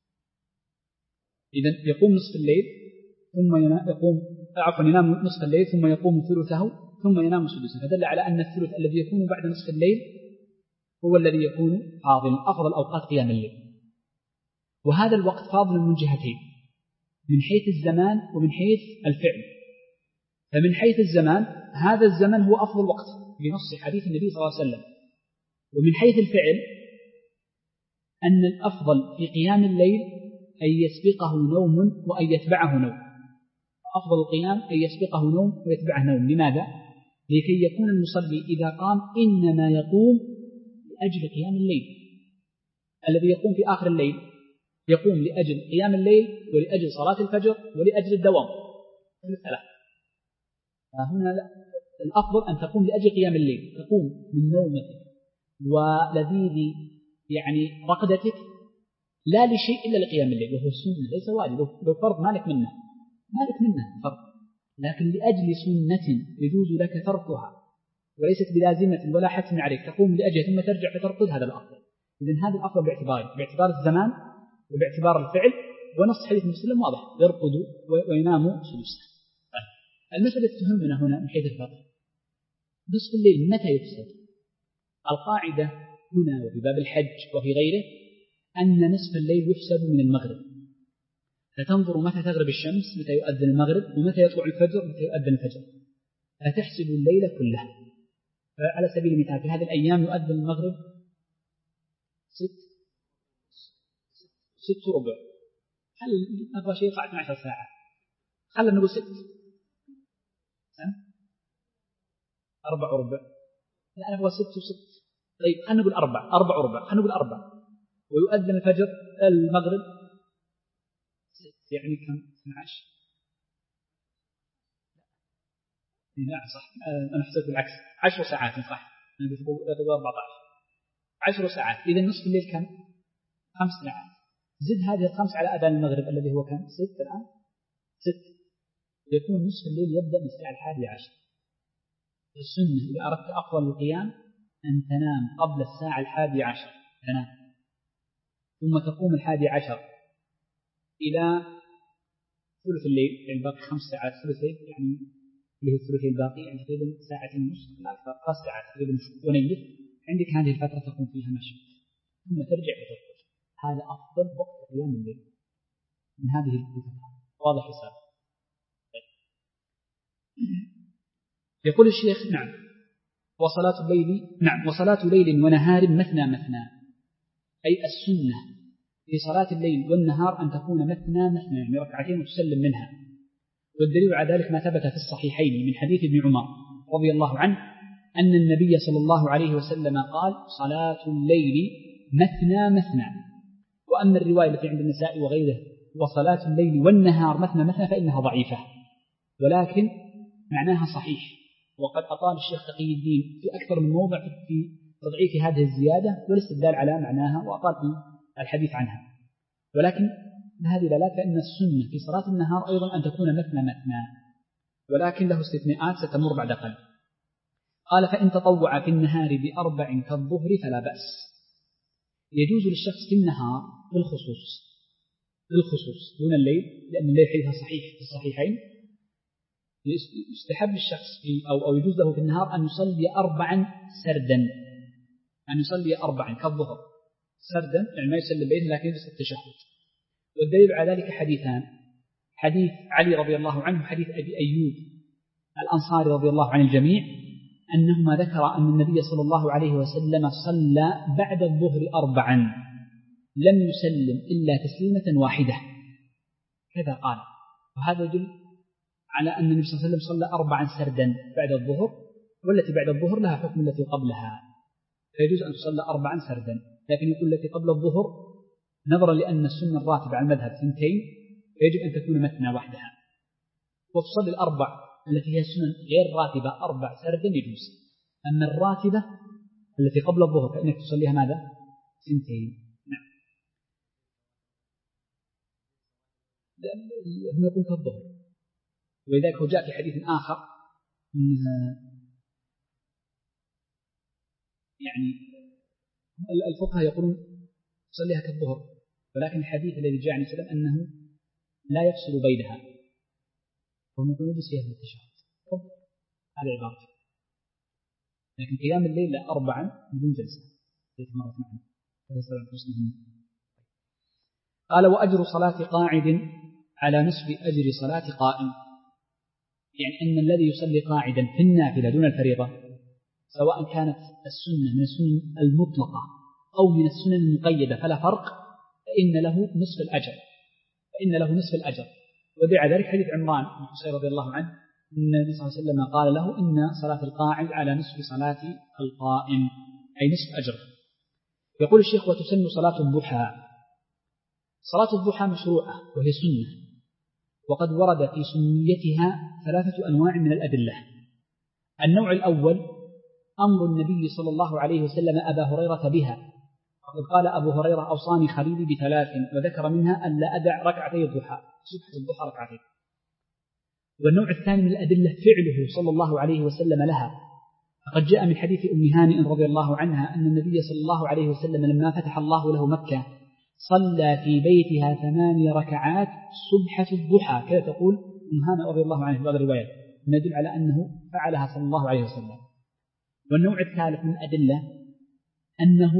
إذن يقوم نصف الليل ثم يقوم عفوا ينام نصف الليل ثم يقوم ثلثه ثم ينام سدسه، فدل على أن الثلث الذي يكون بعد نصف الليل هو الذي يكون فاضلا، أفضل أوقات قيام الليل. وهذا الوقت فاضل من جهتين، من حيث الزمان ومن حيث الفعل. فمن حيث الزمان هذا الزمن هو أفضل وقت بنص حديث النبي صلى الله عليه وسلم، ومن حيث الفعل أن الأفضل في قيام الليل أن يسبقه نوم وأن يتبعه نوم. أفضل القيام أن يسبقه نوم ويتبعه نوم. لماذا؟ لكي يكون المصلي إذا قام إنما يقوم لأجل قيام الليل. الذي يقوم في آخر الليل يقوم لأجل قيام الليل ولأجل صلاة الفجر ولأجل الدوام الثلاث. فهنا الأفضل أن تقوم لأجل قيام الليل، تقوم من نومتك ولذيذ يعني رقدتك لا لشيء إلا لقيام الليل، وهو السنة ليس واجب، لو فرض مالك منه مالك منه فرض، لكن لأجل سنة يجوز لك تركها وليست بلازمة ولا حتم عليك، تقوم لأجل ثم ترجع فترقد، هذا الأفضل. إذن هذا الأفضل باعتباره باعتبار الزمان وباعتبار الفعل، ونص حديث مسلم واضح يرقد وينام سدسا. المسألة تهمنا هنا من حيث الفقه، نصف الليل متى يفسد؟ القاعدة هنا وفي باب الحج وفي غيره أن نصف الليل يحسب من المغرب، فتنظر متى تغرب الشمس، متى يؤذن المغرب، ومتى يطلع الفجر، متى يؤذن الفجر، فتحسب الليل كله. فعلى سبيل المثال في هذه الأيام يؤذن المغرب ست ست وربع، هل أبغى شيء يقع اثنتي عشرة ساعة، خلنا نقول ست أربع وربع، لا أنا أبغى ست وست، طيب خلنا نقول أربع أربع وربع، خلنا نقول أربع، ويؤذن الفجر المغرب ست، يعني كم؟ اثنتي عشرة. لا صح، أنا حسبت بالعكس، عشر ساعات صح، أنا بقول أربعة عشر، عشر ساعات. إذا نصف الليل كم؟ خمس ساعات. زد هذه الخمس على أذان المغرب الذي هو كم؟ ست الآن، ست، يكون نصف الليل يبدأ من الساعة الحادية عشر. السنة إذا أردت أفضل القيام أن تنام قبل الساعة الحادية عشر، تنام ثم تقوم الحادية عشر إلى ثلث الليل، يعني باقي خمس ساعات، ثلثين يعني اللي هو الثلثين الباقي، يعني تقريبا ساعتين ونصف لا أكثر، خمس ساعات تقريبا ونيف، عندك هذه الفترة تقوم فيها مشي ثم ترجع وترقد. هذا أفضل وقت قيام الليل من هذه الفترة، واضح حساب. يقول الشيخ نعم وصلاة الليل نعم وصلاة ليل ونهار مثنى مثنى، أي السنة في صلاة الليل والنهار أن تكون مثنى مثنى، يعني ركعتين وتسلم منها. والدليل على ذلك ما ثبت في الصحيحين من حديث ابن عمر رضي الله عنه أن النبي صلى الله عليه وسلم قال صلاة الليل مثنى مثنى. وأما الرواية التي عند النساء وغيره وصلاة الليل والنهار مثنى مثنى فإنها ضعيفة، ولكن معناها صحيح، وقد أطال الشيخ تقي الدين في أكثر من موضع في تضعيف هذه الزيادة والاستدلال على معناها، وأطال في الحديث عنها. ولكن هذه دلالة فإن السنة في صلاة النهار أيضا أن تكون مثنى مثنى، ولكن له استثناءات ستمر بعد قليل. قال فإن تطوع في النهار بأربع كالظهر فلا بأس. يجوز للشخص في النهار بالخصوص بالخصوص دون الليل، لأن الليل حديثها صحيح في الصحيحين، يستحب للشخص في أو, أو يجوز له في النهار أن يصلي أربعا سردا، أن يصلي أربعا كالظهر سردا، يعني ما يسلم بين لكن يجلس التشهد. والدليل على ذلك حديثان، حديث علي رضي الله عنه وحديث أبي أيوب الأنصاري رضي الله عن الجميع، أنهما ذكر أن النبي صلى الله عليه وسلم صلى بعد الظهر أربعا لم يسلم إلا تسليمة واحدة، كذا قال. وهذا يدل على أن النبي صلى الله عليه وسلم صلى أربعا سردا بعد الظهر، والتي بعد الظهر لها حكم التي قبلها، فيجوز أن تصلى أربعا سردا. لكن يقول التي قبل الظهر نظرا لأن السنة الراتبة على المذهب ثنتين فيجب أن تكون مثنى وحدها، وتصلي الأربع التي هي السنن غير راتبة أربع سردا يجوز. أما الراتبة التي قبل الظهر فإنك تصليها ماذا؟ ثنتين. نعم. هم يقول كالظهر، ولذلك جاء في حديث آخر يعني الفقهاء يقولون تصليها كالظهر، ولكن الحديث الذي جاء عن السلام أنه لا يفصل بينها، وهم يقولون يجلس فيها التشهد، هذا عبارته. لكن قيام الليل لا أربعا بدون جلسة مرة معنا. قال وأجر صلاة قاعد على نصف أجر صلاة قائم، يعني أن الذي يصلي قاعدا في النافلة دون الفريضة سواء كانت السنة من السنن المطلقة أو من السنن المقيدة فلا فرق، فإن له نصف الأجر فإن له نصف الأجر. ودعا ذلك حديث عمران بن حسين رضي الله عنه أن النبي صلى الله عليه وسلم قال له إن صلاة القاعد على نصف صلاة القائم، أي نصف أجر. يقول الشيخ وتسن صلاة الضحى، صلاة الضحى مشروعة وهي سنة، وقد ورد في سنيتها ثلاثة أنواع من الأدلة. النوع الأول أمر النبي صلى الله عليه وسلم أبا هريرة بها، وقد قال أبو هريرة أوصاني خليلي بثلاث، وذكر منها أن لا أدع ركعتي الضحى، سبحة الضحى ركعتين. والنوع الثاني من الأدلة فعله صلى الله عليه وسلم لها، فقد جاء من حديث أم هانئ رضي الله عنها أن النبي صلى الله عليه وسلم لما فتح الله له مكة صلى في بيتها ثماني ركعات سبحة الضحى، كذا تقول أم هانئ رضي الله عنها في بعض الروايات، يدل على أنه فعلها صلى الله عليه وسلم. والنوع الثالث من الأدلة أنه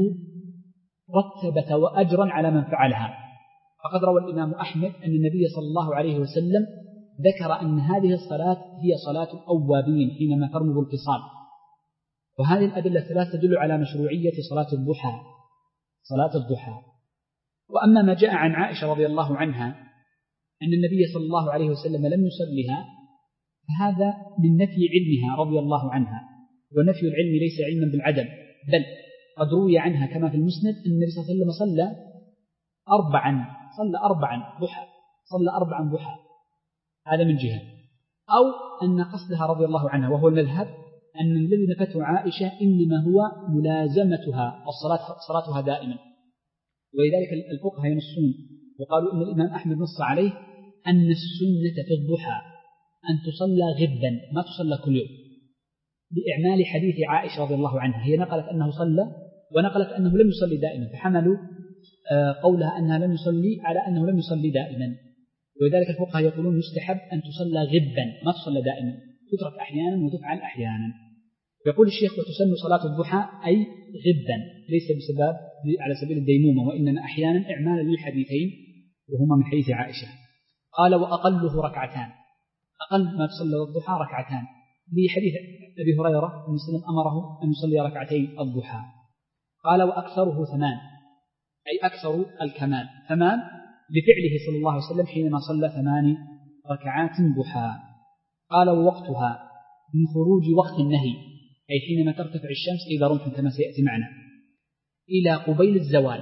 رتب وأجرا على من فعلها، فقد روى الإمام أحمد أن النبي صلى الله عليه وسلم ذكر أن هذه الصلاة هي صلاة الأوابين حينما ترمض الفصال. وهذه الأدلة الثلاث تدل على مشروعية صلاة الضحى صلاة الضحى. وأما ما جاء عن عائشة رضي الله عنها أن النبي صلى الله عليه وسلم لم يصلها، فهذا من نفي علمها رضي الله عنها، ونفي العلم ليس علما بالعدم، بل قد روي عنها كما في المسند أن النبي صلى الله عليه وسلم صلى أربعا صلى أربعا ضحى صلى أربعا ضحى هذا من جهة، أو أن قصدها رضي الله عنها وهو المذهب أن الذي نفته عائشة إنما هو ملازمتها الصلاة صلاتها دائما. ولذلك الفقهاء ينصون وقالوا إن الإمام أحمد نص عليه أن السنة في الضحى أن تصلى غدا ما تصلى كل يوم، بإعمال حديث عائشة رضي الله عنها، هي نقلت أنه صلى ونقلت أنه لم يصلي دائما، فحملوا قولها أنها لم يصلي على أنه لم يصلي دائما. ولذلك الفقهاء يقولون يستحب أن تصلى غدا ما تصلى دائما، تترك أحيانا وتفعل أحيانا. يقول الشيخ وتسن صلاة الضحى أي غدا، ليس بسبب على سبيل الديمومة، وإنما أحيانا إعمالا للحديثين وهما من حديث عائشة. قال وأقله ركعتان، أقل ما تصلى الضحى ركعتان، لحديث أبي هريرة أن وسلم أمره أن يصلي ركعتين الضحى. قال وأكثره ثمان، أي أكثر الكمال ثمان لفعله صلى الله عليه وسلم حينما صلى ثمان ركعات ضحى. قال ووقتها من خروج وقت النهي، أي حينما ترتفع الشمس إذا رمح كما سيأتي معنا، إلى قبيل الزوال.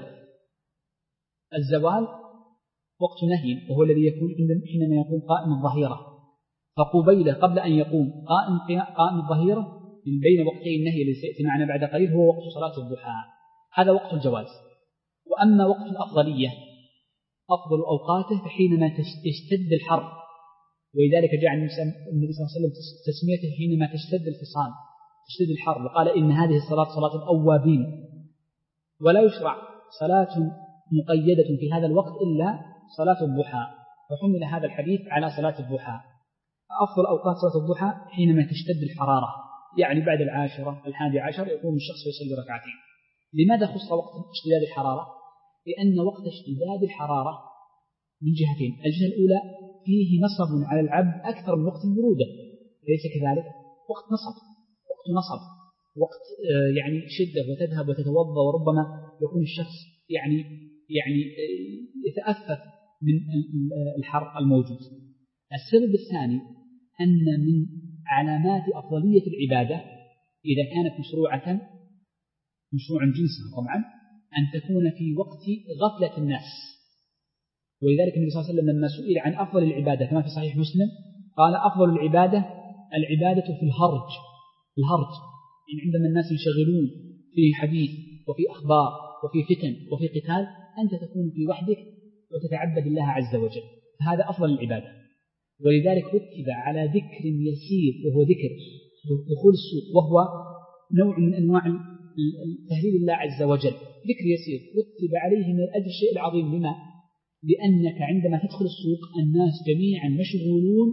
الزوال وقت نهي وهو الذي يكون حينما يقوم قائم الظهيرة، فقبيله قبل أن يقوم قائم قائم الظهيرة من بين وقتي النهي الذي سيأتي معنا بعد قليل هو وقت صلاة الضحى، هذا وقت الجواز. وأما وقت الأفضلية أفضل أوقاته فحينما تشتد الحر، ولذلك جاء النبي صلى الله عليه وسلم تسميته حينما تشتد الفصال تشتد الحر، وقال إن هذه الصلاة صلاة الأوابين، ولا يشرع صلاة مقيدة في هذا الوقت إلا صلاة الضحى، فحمل هذا الحديث على صلاة الضحى. أفضل أوقات صلاة الضحى حينما تشتد الحرارة، يعني بعد العاشرة الحادي عشر يقوم الشخص يصلي ركعتين. لماذا خص وقت اشتداد الحرارة؟ لأن وقت اشتداد الحرارة من جهتين، الجهة الأولى فيه نصب على العبد أكثر من وقت البرودة، ليس كذلك؟ وقت نصب وقت نصب وقت يعني شدة وتذهب وتتوضأ، وربما يكون الشخص يعني يعني يتأثر من الحر الموجود. السبب الثاني أن من علامات أفضلية العبادة إذا كانت مشروعة مشروعا جنسا طبعا أن تكون في وقت غفلة الناس. ولذلك النبي صلى الله عليه وسلم لما سئل عن أفضل العبادة كما في صحيح مسلم قال أفضل العبادة العبادة في الهرج الهرج يعني عندما الناس ينشغلون في حديث وفي أخبار وفي فتن وفي قتال، أنت تكون في وحدك وتتعبد الله عز وجل، هذا أفضل العبادة. ولذلك رتب على ذكر يسير وهو ذكر دخول السوق، وهو نوع من أنواع تهليل الله عز وجل، ذكر يسير رتب عليه من الأجر الشيء العظيم. لما؟ لأنك عندما تدخل السوق الناس جميعا مشغولون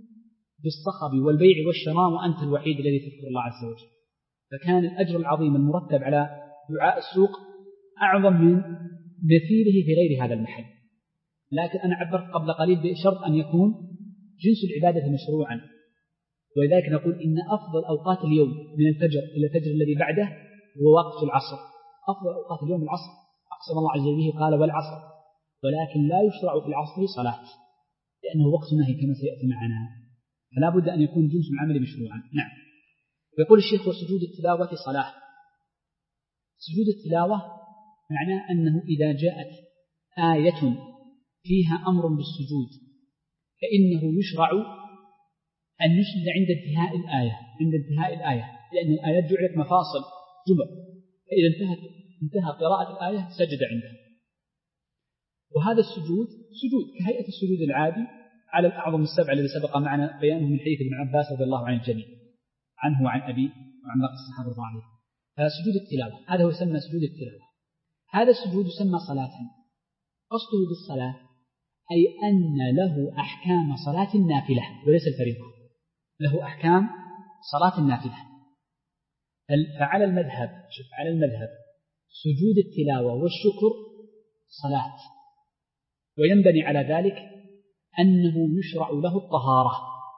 بالصخب والبيع والشراء وأنت الوحيد الذي تذكر الله عز وجل، فكان الأجر العظيم المرتب على دعاء السوق أعظم من مثيله في غير هذا المحل. لكن أنا عبرت قبل قليل بشرط أن يكون جنس العبادة مشروعا. ولذلك نقول إن أفضل أوقات اليوم من الفجر إلى الفجر الذي بعده هو وقت العصر، أفضل أوقات اليوم العصر، أقسم الله عز وجل قال والعصر، ولكن لا يشرع في العصر صلاة لأنه وقت نهي كما سيأتي معنا، فلا بد أن يكون جنس العمل مشروعا. نعم. يقول الشيخ وسجود التلاوة صلاة. سجود التلاوة معناه أنه إذا جاءت آية فيها أمر بالسجود، فإنه يشرع أن يسجد عند انتهاء الآية عند انتهاء الآية لأن الآيات جعلت مفاصل جمل، فإذا انتهت انتهى قراءة الآية سجد عندها. وهذا السجود سجود كهيئة السجود العادي على الأعظم السبع الذي سبق معنا بيانه من حديث ابن عباس رضي الله عن الجميع عنه وعن أبي وعن باقي الصحابة رضي الله عنهم. فسجود التلاوة هذا هو يسمى سجود التلاوة. هذا السجود يسمى صلاة. قصده بالصلاة أي أن له أحكام صلاة النافلة وليس الفريضة، له أحكام صلاة النافلة. فعلى المذهب شوف على المذهب سجود التلاوة والشكر صلاة، وينبني على ذلك أنه يشرع له الطهارة،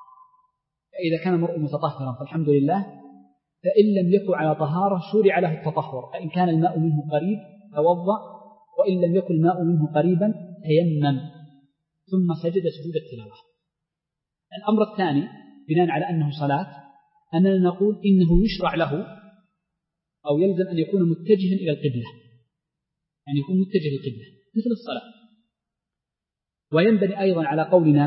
فإذا كان المرء متطهرا فالحمد لله، فإن لم يكن على طهارة شرع له التطهر، فإن كان الماء منه قريب توضأ، وإن لم يكن الماء منه قريبا تيمم ثم سجد سجود التلاوة. الأمر الثاني بناء على أنه صلاة أننا نقول إنه يشرع له أو يلزم أن يكون متجها إلى القبلة، يعني يكون متجه للقبلة مثل الصلاة. وينبني أيضا على قولنا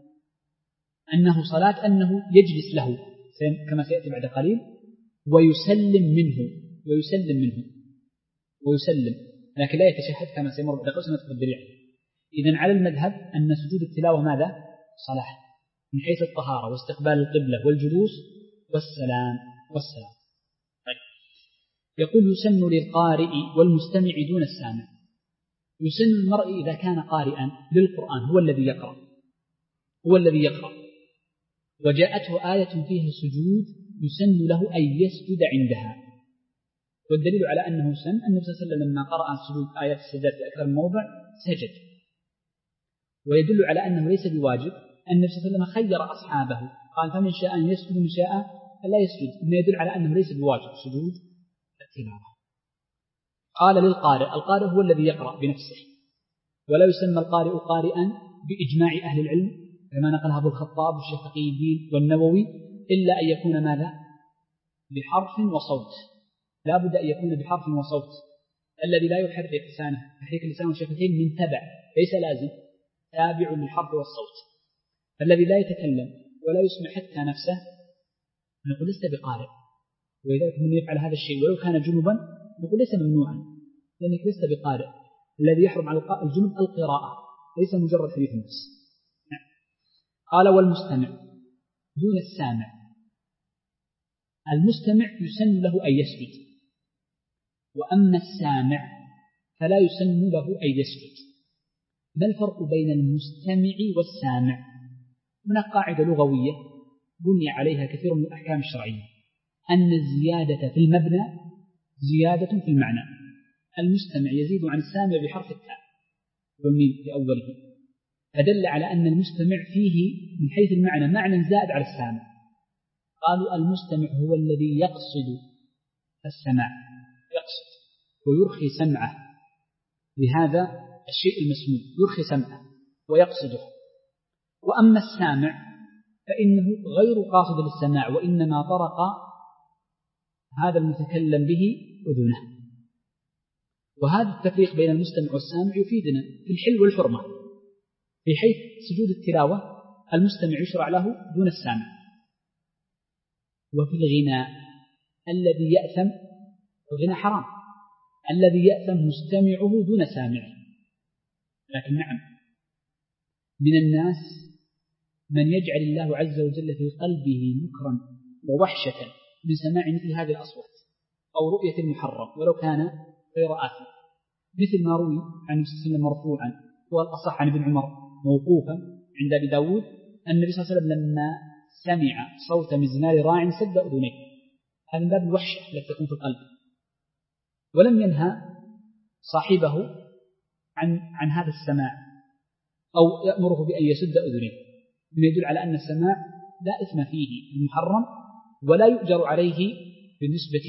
أنه صلاة أنه يجلس له كما سيأتي بعد قليل ويسلم منه ويسلم منه ويسلم لكن لا يتشهد كما سيمر بعد قليل سنذكر الدليل. إذن على المذهب أن سجود التلاوة ماذا؟ صلاة من حيث الطهارة واستقبال القبلة والجلوس والسلام والسلام. طيب. يقول يسن للقارئ والمستمع دون السامع. يسن المرء إذا كان قارئا للقرآن هو الذي يقرأ هو الذي يقرأ وجاءته آية فيها سجود يسن له أن يسجد عندها. والدليل على أنه سن أن النبي صلى الله عليه وسلم لما قرأ سجود آيات السجدات في أكثر من موضع سجد. ويدل على أنه ليس بواجب أن النبي صلى الله عليه وسلم خير أصحابه قال فمن شاء أن يسجد من شاء فلا يسجد، ما يدل على أنه ليس بواجب سجود التلاوة. قال للقارئ، القارئ هو الذي يقرأ بنفسه، ولا يسمى القارئ قارئا بإجماع أهل العلم كما نقله أبو الخطاب والشيخ تقي الدين والنووي إلا أن يكون ماذا؟ بحرف وصوت. لا بد أن يكون بحرف وصوت. الذي لا يحرك لسانه تحريك اللسان والشفتين من تبع ليس لازم، تابع للحرف والصوت. الذي لا يتكلم ولا يسمع حتى نفسه نقول لست بقارئ، ولذلك من يفعل هذا الشيء ولو كان جنبا نقول ليس ممنوعا لأنك لست بقارئ. الذي يحرم على الجنب القراءة ليس مجرد حديث النفس. قال والمستمع دون السامع. المستمع يسن له أن يسجد، وأما السامع فلا يسن له أن يسجد. ما الفرق بين المستمع والسامع؟ هناك قاعدة لغوية بني عليها كثير من الأحكام الشرعية أن الزيادة في المبنى زيادة في المعنى. المستمع يزيد عن السامع بحرف التاء والميم في أوله، فدل على أن المستمع فيه من حيث المعنى معنى زائد على السامع. قالوا المستمع هو الذي يقصد السماع، يقصد ويرخي سمعه لهذا الشيء المسموع، يرخي سمعه ويقصده. وأما السامع فإنه غير قاصد للسماع وإنما طرق هذا المتكلم به أذنه. وهذا التفريق بين المستمع والسامع يفيدنا في الحل والحرمة، في حيث سجود التلاوة المستمع يشرع له دون السامع. وفي الغناء الذي يأثم الغناء حرام، الذي يأثم مستمعه دون سامعه. لكن نعم من الناس من يجعل الله عز وجل في قلبه نكرا ووحشة من سماع مثل هذه الأصوات أو رؤية المحرم ولو كان غير آثم، مثل ما روي عن النبي صلى الله عليه وسلم مرفوعا والأصح عن ابن عمر موقوفا عند أبي داود أن النبي صلى الله عليه وسلم لما سمع صوت مزمار راع سد أذنيه. هذا من باب الوحشة التي تكون في القلب، ولم ينهى صاحبه عن عن هذا السماع أو يأمره بأن يسد أذنيه، مما يدل على أن السماع لا إثم فيه المحرم ولا يؤجر عليه بالنسبة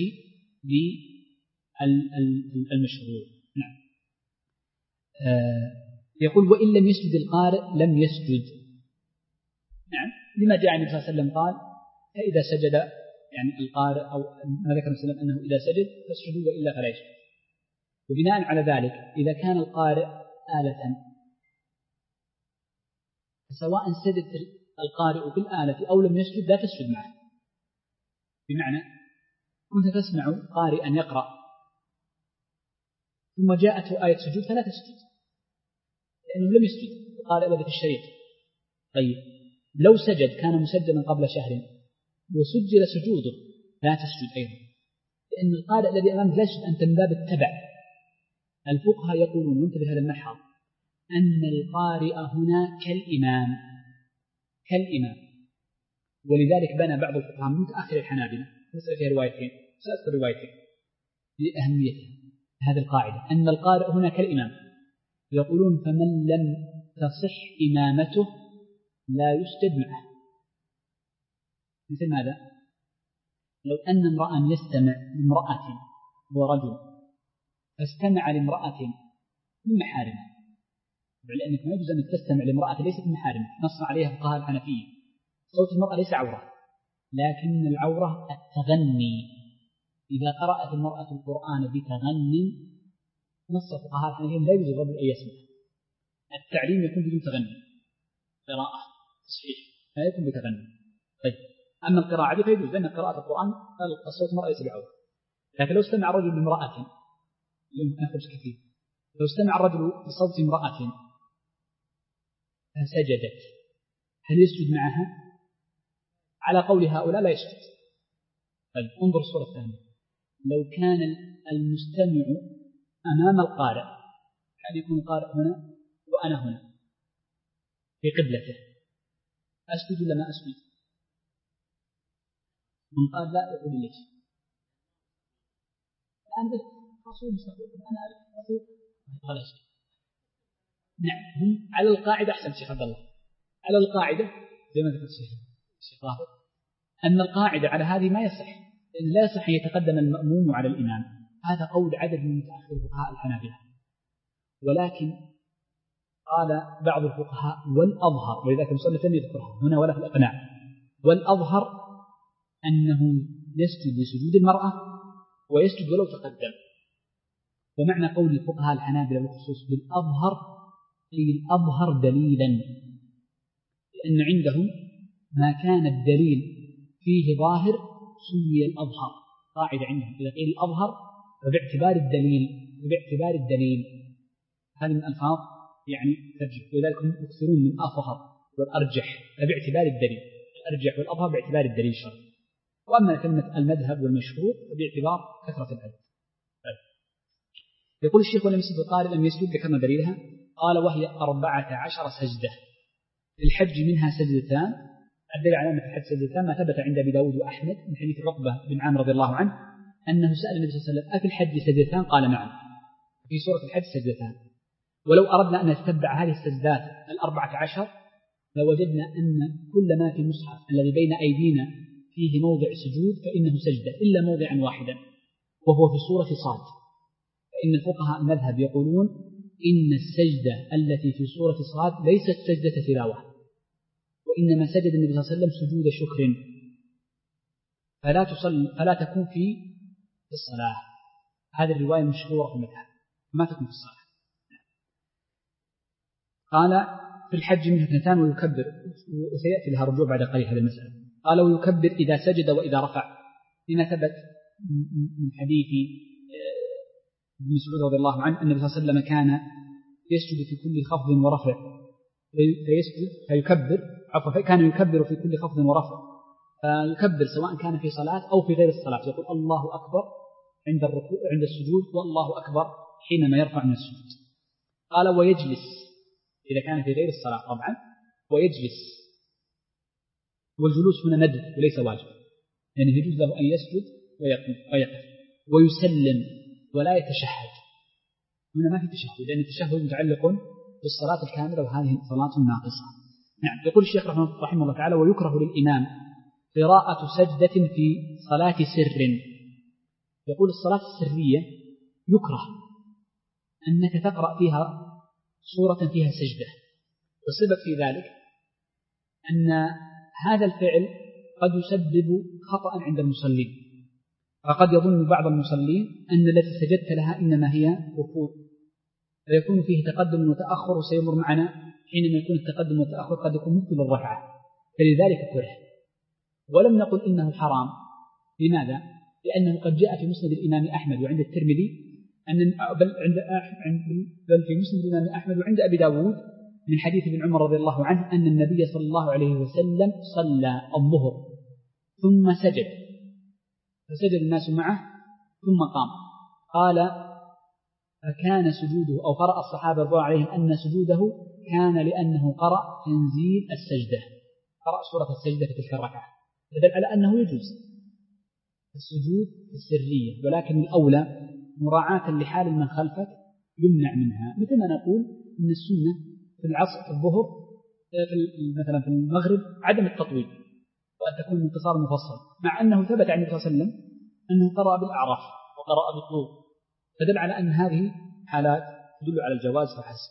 للمشروع. نعم. آه يقول وإن لم يسجد القارئ لم يسجد. نعم لما جاء النبي صلى الله عليه وسلم قال فإذا سجد يعني القارئ أو ما ذكر النبي صلى الله عليه وسلم أنه إذا سجد فاسجدوا وإلا فلا يسجد. وبناء على ذلك إذا كان القارئ آلة فسواء سجد القارئ في الآلة أو لم يسجد لا تسجد معه. بمعنى كنت تسمع قارئا يقرأ ثم جاءته آية سجود فلا تسجد لأنه لم يسجد القارئ الذي في الشريط. طيب لو سجد كان مسجلا قبل شهر وسجل سجوده لا تسجد أيضا، لأن القارئ الذي أمامك لا يسجد، أنت من باب التبع. الفقهاء يقولون وانتبه هذا الملحظ أن القارئ هنا كالإمام كالإمام ولذلك بنى بعض الفقهاء من متأخر الحنابلة مسألة فيها روايتين، سأذكر روايتين لأهميتها هذه القاعدة أن القارئ هنا كالإمام. يقولون فمن لم تصح إمامته لا يسجد معه. مثل ماذا؟ لو أن امرأ يستمع لامرأة ورجل فاستمع لامرأة من محارمه، لأنك ما يجوز أنك تستمع لامرأة ليست من محارمه، نص عليها فقهاء الحنفية. صوت المرأة ليس عورة لكن العورة التغني. إذا قرأت المرأة القرآن بتغني نص فقهاء الحنفية لا يجوز الرجل أن يسمع. التعليم يكون بدون تغني، قراءة تصحيح لا يكون بتغني. طيب أما القراءة فيجوز لأن قراءة القرآن الصوت المرأة ليس بعورة. لكن لو استمع الرجل لامرأة يمكن أخرج كثير، لو استمع الرجل لصوت امرأة فسجدت هل يسجد معها؟ على قول هؤلاء لا يسجد. طيب انظر الصورة الثانية، لو كان المستمع أمام القارئ هل يكون القارئ هنا وأنا هنا في قبلته أسجد ولا ما أسجد؟ من قال لا يقول ليش؟ الآن رسول مستقبل أنا أعرف بسيط ولا شيء. نعم هم على القاعدة أحسن شيخ عبد الله، على القاعدة زي ما ذكرت الشيخ الشيخ رافض أن القاعدة على هذه ما يصح، إن لا يصح أن يتقدم المأموم على الإمام. هذا قول عدد من متأخر الفقهاء الحنابلة. ولكن قال بعض الفقهاء والأظهر، ولذلك المصنف لم يذكرها هنا ولا في الإقناع، والأظهر أنه يسجد لسجود المرأة ويسجد ولو تقدم. ومعنى قول الفقهاء الحنابلة بالخصوص بالأظهر أي الأظهر دليلا، لأن عندهم ما كان الدليل فيه ظاهر سمي الأظهر. قاعدة عندهم إذا قيل الأظهر فباعتبار الدليل وباعتبار الدليل هذه من الألفاظ يعني ترجح، ولذلك هم يكثرون من أظهر والأرجح فباعتبار الدليل، الأرجح والأظهر باعتبار الدليل الشرعي. وأما كلمة المذهب والمشهور فباعتبار كثرة العدد. يقول الشيخ ولم يسجد القارئ لم يسجد، ذكرنا دليلها. قال وهي أربعة عشر سجدة، في الحج منها سجدتان. الدليل على أن في الحج سجدتان ما ثبت عند أبي داود وأحمد من حديث عقبة بن عامر رضي الله عنه أنه سأل النبي صلى الله عليه وسلم أفي الحج سجدتان؟ قال نعم، في سورة الحج سجدتان. ولو أردنا أن نتبع هذه السجدات الأربعة عشر لوجدنا أن كل ما في المصحف الذي بين أيدينا فيه موضع سجود فإنه سجدة إلا موضعا واحدا وهو في سورة صاد. فإن الفقهاء المذهب يقولون إن السجدة التي في سورة صاد ليست سجدة تلاوة، وإنما سجد النبي صلى الله عليه وسلم سجود شكر، فلا تصل فلا تكون في الصلاة. هذه الرواية مشهورة في المذهب ما تكون في الصلاة. قال في الحج منها اثنتان ويكبر، وسيأتي لها رجوع بعد قليل هذه المسألة. قال ويكبر إذا سجد وإذا رفع، لما ثبت من حديث ابن مسعود رضي الله عنه أن النبي صلى الله عليه وسلم كان يسجد في كل خفض ورفع فيسجد فيكبر عفوا كان يكبر في كل خفض ورفع، فيكبر سواء كان في صلاة أو في غير الصلاة، يقول الله أكبر عند الركوع عند السجود والله أكبر حينما يرفع من السجود. قال ويجلس إذا كان في غير الصلاة طبعا، ويجلس، والجلوس هنا ندب وليس واجب، يعني يجوز له أن يسجد ويقف ويسلم ولا يتشهد. هنا ما في تشهد لأن التشهد متعلق بالصلاة الكاملة وهذه صلاة ناقصة. نعم. يقول الشيخ رحمه الله تعالى ويكره للإمام قراءة سجدة في صلاة سر. يقول الصلاة السرية يكره أنك تقرأ فيها سورة فيها سجدة، والسبب في ذلك أن هذا الفعل قد يسبب خطأ عند المصلين، فقد يظن بعض المصلين أن التي سجدت لها إنما هي ركوع، فيكون فيه تقدم وتأخر وسيمر معنا حينما يكون التقدم والتأخر قد يكون مثل الركعة، فلذلك كره. ولم نقل إنه حرام. لماذا؟ لأنه قد جاء في مسند الإمام أحمد وعند الترمذي أن بل عند بل في مسند الإمام أحمد وعند أبي داود من حديث ابن عمر رضي الله عنه أن النبي صلى الله عليه وسلم صلى الظهر ثم سجد، فسجد الناس معه ثم قام. قال: فكان سجوده أو قرأ الصحابة رضي الله عليهم أن سجوده كان لأنه قرأ تنزيل السجدة، قرأ سورة السجدة في تلك الركعة، يدل على أنه يجوز السجود السرية، ولكن الأولى مراعاة لحال من خلفك يمنع منها، مثل ما نقول إن السنة في العصر في الظهر في مثلا في المغرب عدم التطويل وأن تكون انتصار مفصل، مع أنه ثبت عن النبي صلى الله عليه وسلم أنه قرأ بالأعراف وقرأ بالطول، فدل على أن هذه حالات تدل على الجواز فحسب.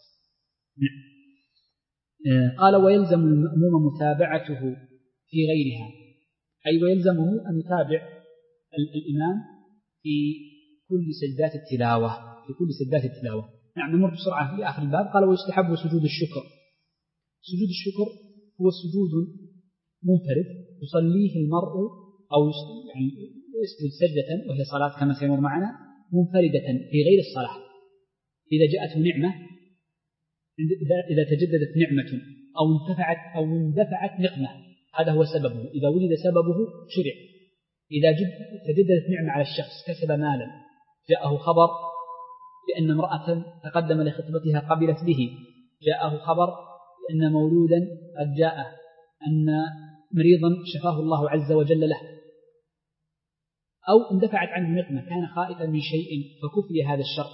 قال: ويلزم المأموم متابعته في غيرها، أي ويلزمه أن يتابع الإمام في كل سجدات التلاوة في كل سجدات التلاوة. نعم، نمر بسرعة في آخر الباب. قال: ويستحب سجود الشكر. سجود الشكر هو سجود منفرد يصليه المرء أو يعني يسجد سجدة وهي صلاة كما سيمر معنا منفردة في غير الصلاة. إذا جاءته نعمة، إذا تجددت نعمة أو انتفعت أو اندفعت نقمة، هذا هو سببه. إذا وجد سببه شرع. إذا تجددت نعمة على الشخص، كسب مالا، جاءه خبر بأن امرأة تقدم لخطبتها قبلت به، جاءه خبر بأن مولودا قد جاء، أن مريضا شفاه الله عز وجل له، أو اندفعت عنه نقمة، كان خائفا من شيء فكفي هذا الشر،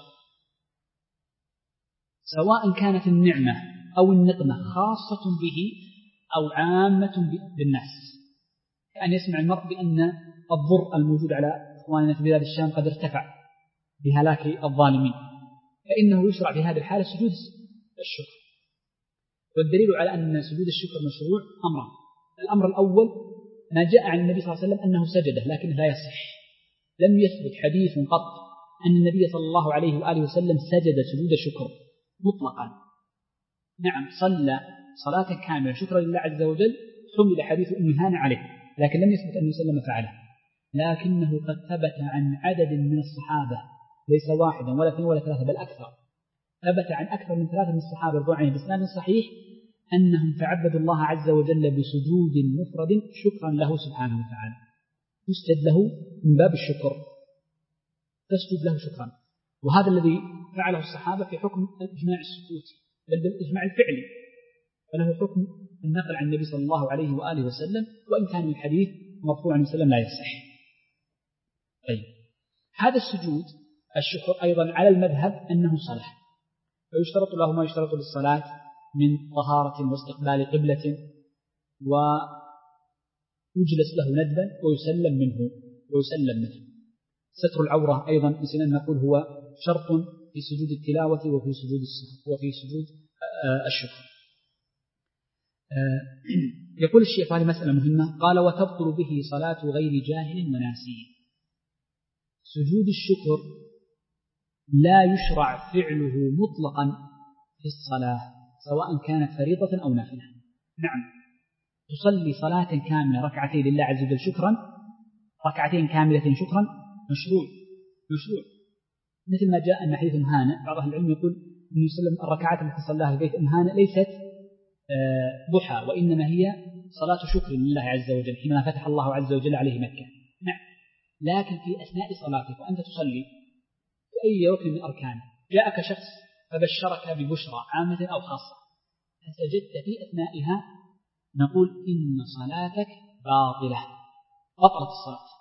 سواء كانت النعمة أو النقمة خاصة به أو عامة بالناس، كأن يسمع المرء بأن الضر الموجود على إخواننا في بلاد الشام قد ارتفع بهلاك الظالمين، فإنه يشرع في هذه الحالة سجود الشكر. والدليل على أن سجود الشكر مشروع أمران: الأمر الأول ما جاء عن النبي صلى الله عليه وسلم أنه سجده لكنه لا يصح، لم يثبت حديث قط أن النبي صلى الله عليه وآله وسلم سجد سجود شكر مطلقا. نعم، صلى صلاة كاملة شكرا لله عز وجل، حمل حديث أم هانة عليه، لكن لم يثبت أنه سلم فعله، لكنه قد ثبت عن عدد من الصحابة، ليس واحدا ولا اثنين ولا ثلاثة بل أكثر، ثبت عن أكثر من ثلاثة من الصحابة رضي الله عنهم بإسناد صحيح أنهم تعبدوا الله عز وجل بسجود مفرد شكرا له سبحانه وتعالى، يسجد له من باب الشكر، تسجد له شكرا. وهذا الذي فعله الصحابة في حكم الإجماع السكوتي بل بالإجماع الفعلي، فله حكم النقل عن النبي صلى الله عليه وآله وسلم، وإن كان الحديث مرفوعا عن وسلم لا يصح. طيب، هذا السجود الشكر أيضا على المذهب أنه صلاة، فيشترط له ما يشترط للصلاة من طهارة واستقبال قبلة، ويجلس له ندبا ويسلم منه ويسلم منه. ستر العورة أيضا مثل أن نقول هو شرط في سجود التلاوة وفي سجود السهو وفي سجود الشكر. يقول الشيخ هذه مسألة مهمة، قال: وتبطل به صلاة غير جاهل وناسي. سجود الشكر لا يشرع فعله مطلقا في الصلاة سواء كانت فريضة أو نافلة. نعم، تصلي صلاة كاملة ركعتين لله عز وجل شكرا، ركعتين كاملتين شكرا، مشروع مشروع مثل ما جاء أن حديث أم هانة، بعض أهل العلم يقول أن يسلم الركعات التي صلاها في بيت أم هانة ليست ضحى، وإنما هي صلاة شكر لله عز وجل حينما فتح الله عز وجل عليه مكة. نعم، لكن في أثناء صلاتك وأنت تصلي في أي ركن من أركانه جاءك شخص فبشرك ببشرى عامة أو خاصة فسجدت في أثنائها، نقول إن صلاتك باطلة، بطلت الصلاة.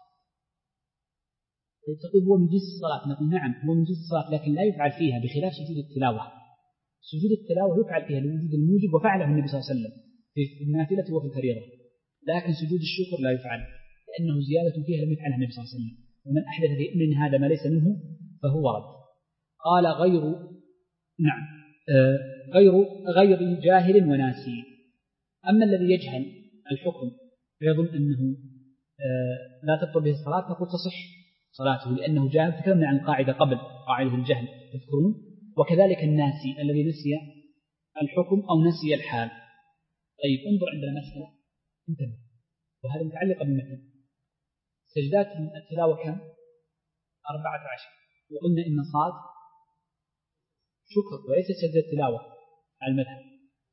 تقول هو من جنس الصلاة، نقول نعم هو من جنس الصلاة، لكن لا يفعل فيها بخلاف سجود التلاوة. سجود التلاوة يفعل فيها لوجود الموجب، وفعله النبي صلى الله عليه وسلم في النافلة وفي الفريضة، لكن سجود الشكر لا يفعل لأنه زيادة فيها لم يفعلها النبي صلى الله عليه وسلم، ومن أحدث في أمر هذا ما ليس منه فهو رد. قال: غير نعم آه غير غير جاهل وناسي. أما الذي يجهل الحكم ويظن أنه آه لا تبطل به الصلاة، نقول تصح صلاته لأنه جاهل. تكلمنا عن القاعدة قبل، قاعدة الجهل تذكرون، وكذلك الناسي الذي نسي الحكم أو نسي الحال. طيب انظر عندنا مسألة انتبه، وهذا متعلقة بالمثل. سجدات التلاوة كم؟ أربعة عشر، وقلنا إن صاد شكر وليس سجدة تلاوة على المذهب.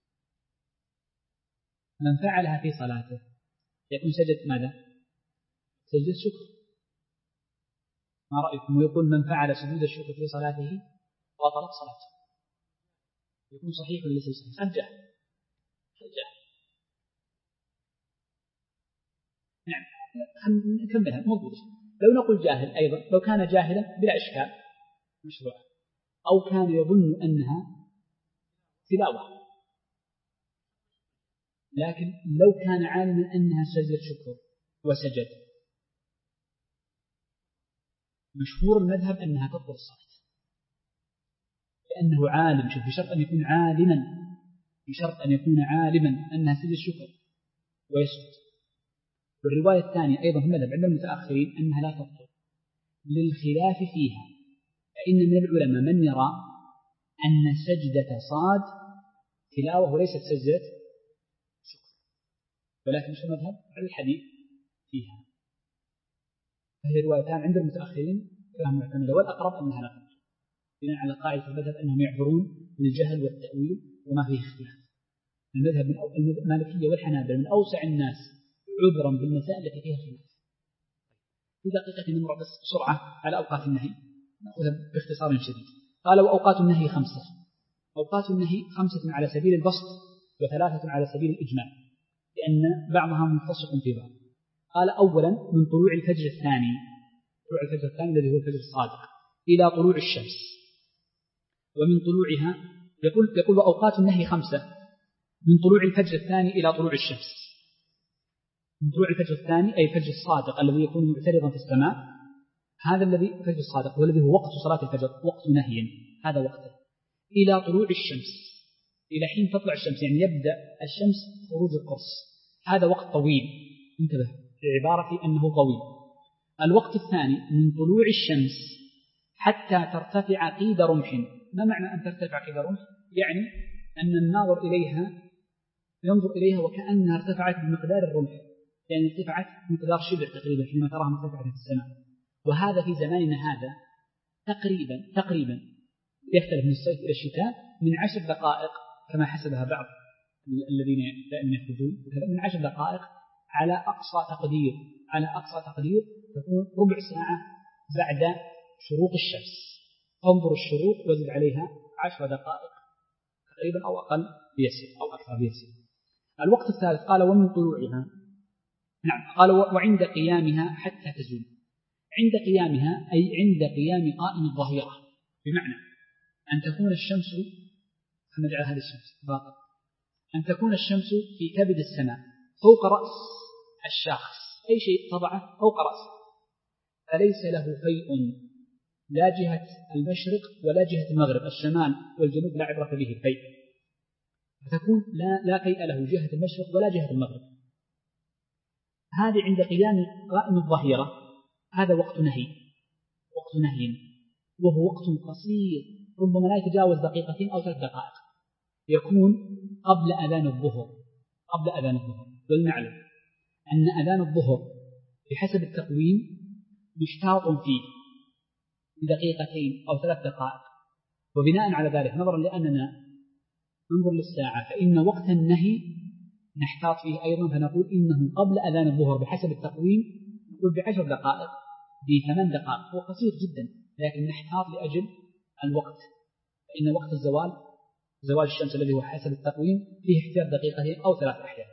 من فعلها في صلاته يكون سجد ماذا؟ سجدة شكر. ما رأيكم؟ ويقول من فعل سجود الشكر في صلاته بطلت صلاته، يكون صحيح ولا ليس صحيح؟ رجح رجح. نعم نكملها مضبوط. لو نقول جاهل أيضا، لو كان جاهلا بلا إشكال مشروع، أو كان يظن أنها تلاوة، لكن لو كان عالما أنها سجدة شكر وسجد، مشهور المذهب أنها تبطل الصلاة، لأنه عالم. شوف، بشرط أن يكون عالما، بشرط أن يكون عالما أنها سجدة شكر ويسجد. والرواية الثانية أيضا في المذهب عند المتأخرين أنها لا تبطل للخلاف فيها، فإن من العلماء من يرى أن سجدة صاد تلاوة وليست سجدة شكر، ولكن شو المذهب على الحديث فيها. فهي روايتان عند المتأخرين فيها معتمدة، والأقرب أنها لا تبطل بناء على قاعدة المذهب أنهم يعذرون بالجهل والتأويل وما فيه اختلاف. المذهب من المالكية والحنابلة من أوسع الناس عذرا بالمسائل التي فيها خلاف. في دقيقة نمر بس بسرعة على أوقات النهي، نأخذها باختصار شديد. قال وأوقات النهي خمسة. أوقات النهي خمسة على سبيل البسط وثلاثة على سبيل الإجمال، لأن بعضها ملتصق في بعض. قال أولا من طلوع الفجر الثاني، طلوع الفجر الثاني الذي هو الفجر الصادق، إلى طلوع الشمس. ومن طلوعها يقول يقول وأوقات النهي خمسة، من طلوع الفجر الثاني إلى طلوع الشمس. من طلوع الفجر الثاني أي الفجر الصادق الذي يكون معترضا في السماء، هذا الذي الفجر الصادق هو الذي هو وقت صلاة الفجر، وقت نهي هذا وقته، إلى طلوع الشمس، إلى حين تطلع الشمس، يعني يبدأ الشمس خروج القرص، هذا وقت طويل. انتبه بعبارة أنه طويل. الوقت الثاني من طلوع الشمس حتى ترتفع قيد رمح. ما معنى أن ترتفع قيد رمح؟ يعني أن الناظر إليها ينظر إليها وكأنها ارتفعت بمقدار الرمح، يعني ارتفعت بمقدار شبر تقريبا حينما تراها مرتفعة في السماء. وهذا في زماننا هذا تقريبا تقريبا يختلف من الصيف إلى الشتاء من عشر دقائق كما حسبها بعض الذين دائما يخرجون، من عشر دقائق على أقصى تقدير، على أقصى تقدير تكون ربع ساعة بعد شروق الشمس. انظر الشروق وزد عليها عشر دقائق تقريبا أو أقل بيسير أو أكثر بيسير. الوقت الثالث قال ومن طلوعها، نعم قال وعند قيامها حتى تزول. عند قيامها أي عند قيام قائم الظهيرة، بمعنى أن تكون الشمس، فنجعل هذه الشمس باطل، أن تكون الشمس في كبد السماء فوق رأس الشخص، أي شيء تضعه فوق رأسه، فليس له فيء لا جهة المشرق ولا جهة المغرب، الشمال والجنوب لا عبرة به الفيء، فتكون لا, لا فيء له جهة المشرق ولا جهة المغرب. هذه عند قيام قائم الظهيرة، هذا وقت نهي، وقت نهي، وهو وقت قصير ربما لا يتجاوز دقيقتين أو ثلاث دقائق، يكون قبل أذان الظهر، قبل أذان الظهر. ولنعلم أن أذان الظهر بحسب التقويم مشتاط فيه بدقيقتين أو ثلاث دقائق، وبناء على ذلك نظرا لأننا ننظر للساعة فإن وقت النهي نحتاط فيه أيضا، فنقول إنه قبل أذان الظهر بحسب التقويم نقول بعشر دقائق بثمان دقائق، هو قصير جدا، لكن نحتاط لأجل الوقت، فإن وقت الزوال زوال الشمس الذي هو حسب التقويم فيه احتياط دقيقتين أو ثلاث أحيان.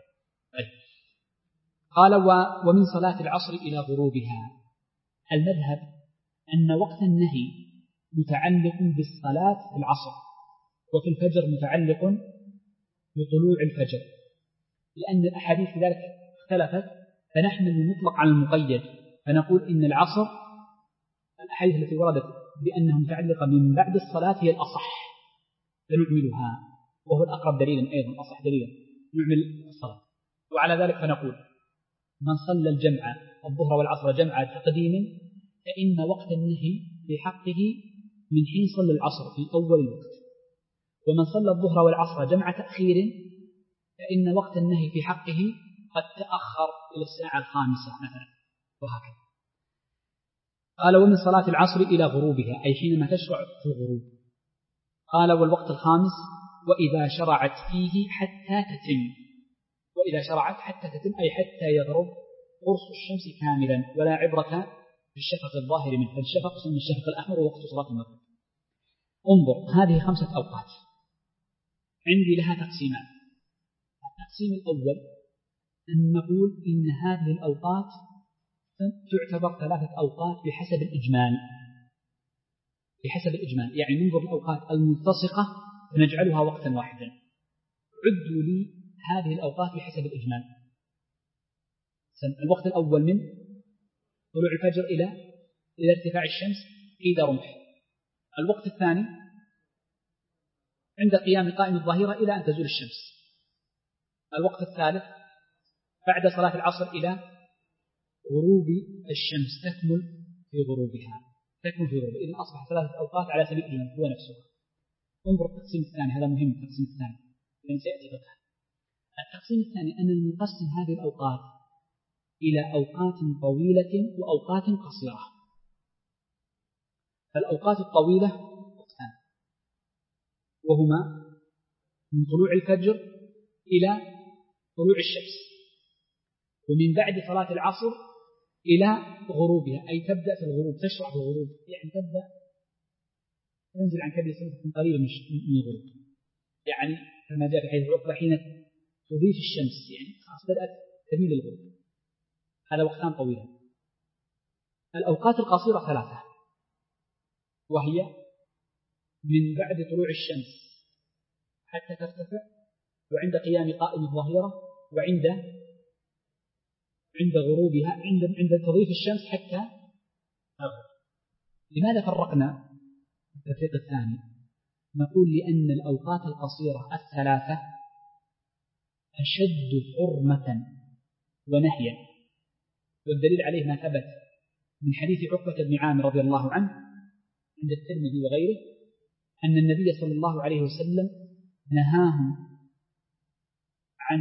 قال ومن صلاة العصر إلى غروبها. المذهب أن وقت النهي متعلق بالصلاة في العصر، وفي الفجر متعلق بطلوع الفجر، لأن الأحاديث في ذلك اختلفت، فنحن المطلق على المقيد، فنقول إن العصر الأحاديث التي وردت بأنها متعلقة من بعد الصلاة هي الأصح فنعملها، وهو الأقرب دليلا أيضا، أصح دليلا نعمل الصلاة. وعلى ذلك فنقول من صلى الجمع الظهر والعصر جمعا تقديما فإن وقت النهي في حقه من حين صلى العصر في أول الوقت، ومن صلى الظهر والعصر جمع تأخير فإن وقت النهي في حقه قد تأخر إلى الساعة الخامسة مثلا، وهكذا. قال ومن صلاة العصر إلى غروبها، أي حينما تشرع في الغروب. قال والوقت الخامس وإذا شرعت فيه حتى تتم، وإذا شرعت حتى تتم أي حتى يغرب قرص الشمس كاملا، ولا عبرة بالشفق الظاهر منه، فالشفق اسمه الشفق الأحمر ووقت صلاة المغرب. انظر، هذه خمسة أوقات عندي لها تقسيمان. التقسيم الأول أن نقول إن هذه الأوقات تعتبر ثلاثة أوقات بحسب الإجمال، بحسب الإجمال يعني ننظر الأوقات الملتصقة ونجعلها وقتا واحدا. عدوا لي هذه الأوقات بحسب الإجمال. الوقت الأول من طلوع الفجر إلى إلى ارتفاع الشمس قيد رمح. الوقت الثاني عند قيام قائم الظهيرة إلى أن تزول الشمس. الوقت الثالث بعد صلاة العصر إلى غروب الشمس تكمل في غروبها، تكمل في غروبها. إذن أصبح ثلاثة أوقات على سبيل الإجمال هو نفسها. انظر التقسيم الثاني، هذا مهم. التقسيم الثاني لأن سيأتي فقه. التقسيم الثاني أن نقسم هذه الأوقات إلى أوقات طويلة وأوقات قصيرة. فالأوقات الطويلة وقتان، وهما من طلوع الفجر إلى طلوع الشمس، ومن بعد صلاة العصر إلى غروبها، أي تبدأ في الغروب، تشرع في الغروب، يعني تبدأ تنزل عن كبد سنة قليلا من الغروب، يعني كما جاء في حديث عقبة حين تضيف الشمس، يعني خلاص بدأت تميل الغروب. هذا وقتان طويلة. الأوقات القصيرة ثلاثة، وهي من بعد طلوع الشمس حتى ترتفع، وعند قيام قائم الظهيرة، وعند عند غروبها، عند عند تضيف الشمس حتى تغرب. لماذا فرقنا التفريق الثاني؟ نقول لأن الأوقات القصيرة الثلاثة أشد حرمة ونهيا، والدليل عليه ما ثبت من حديث عقبة بن عامر رضي الله عنه عند الترمذي وغيره أن النبي صلى الله عليه وسلم نهاهم عن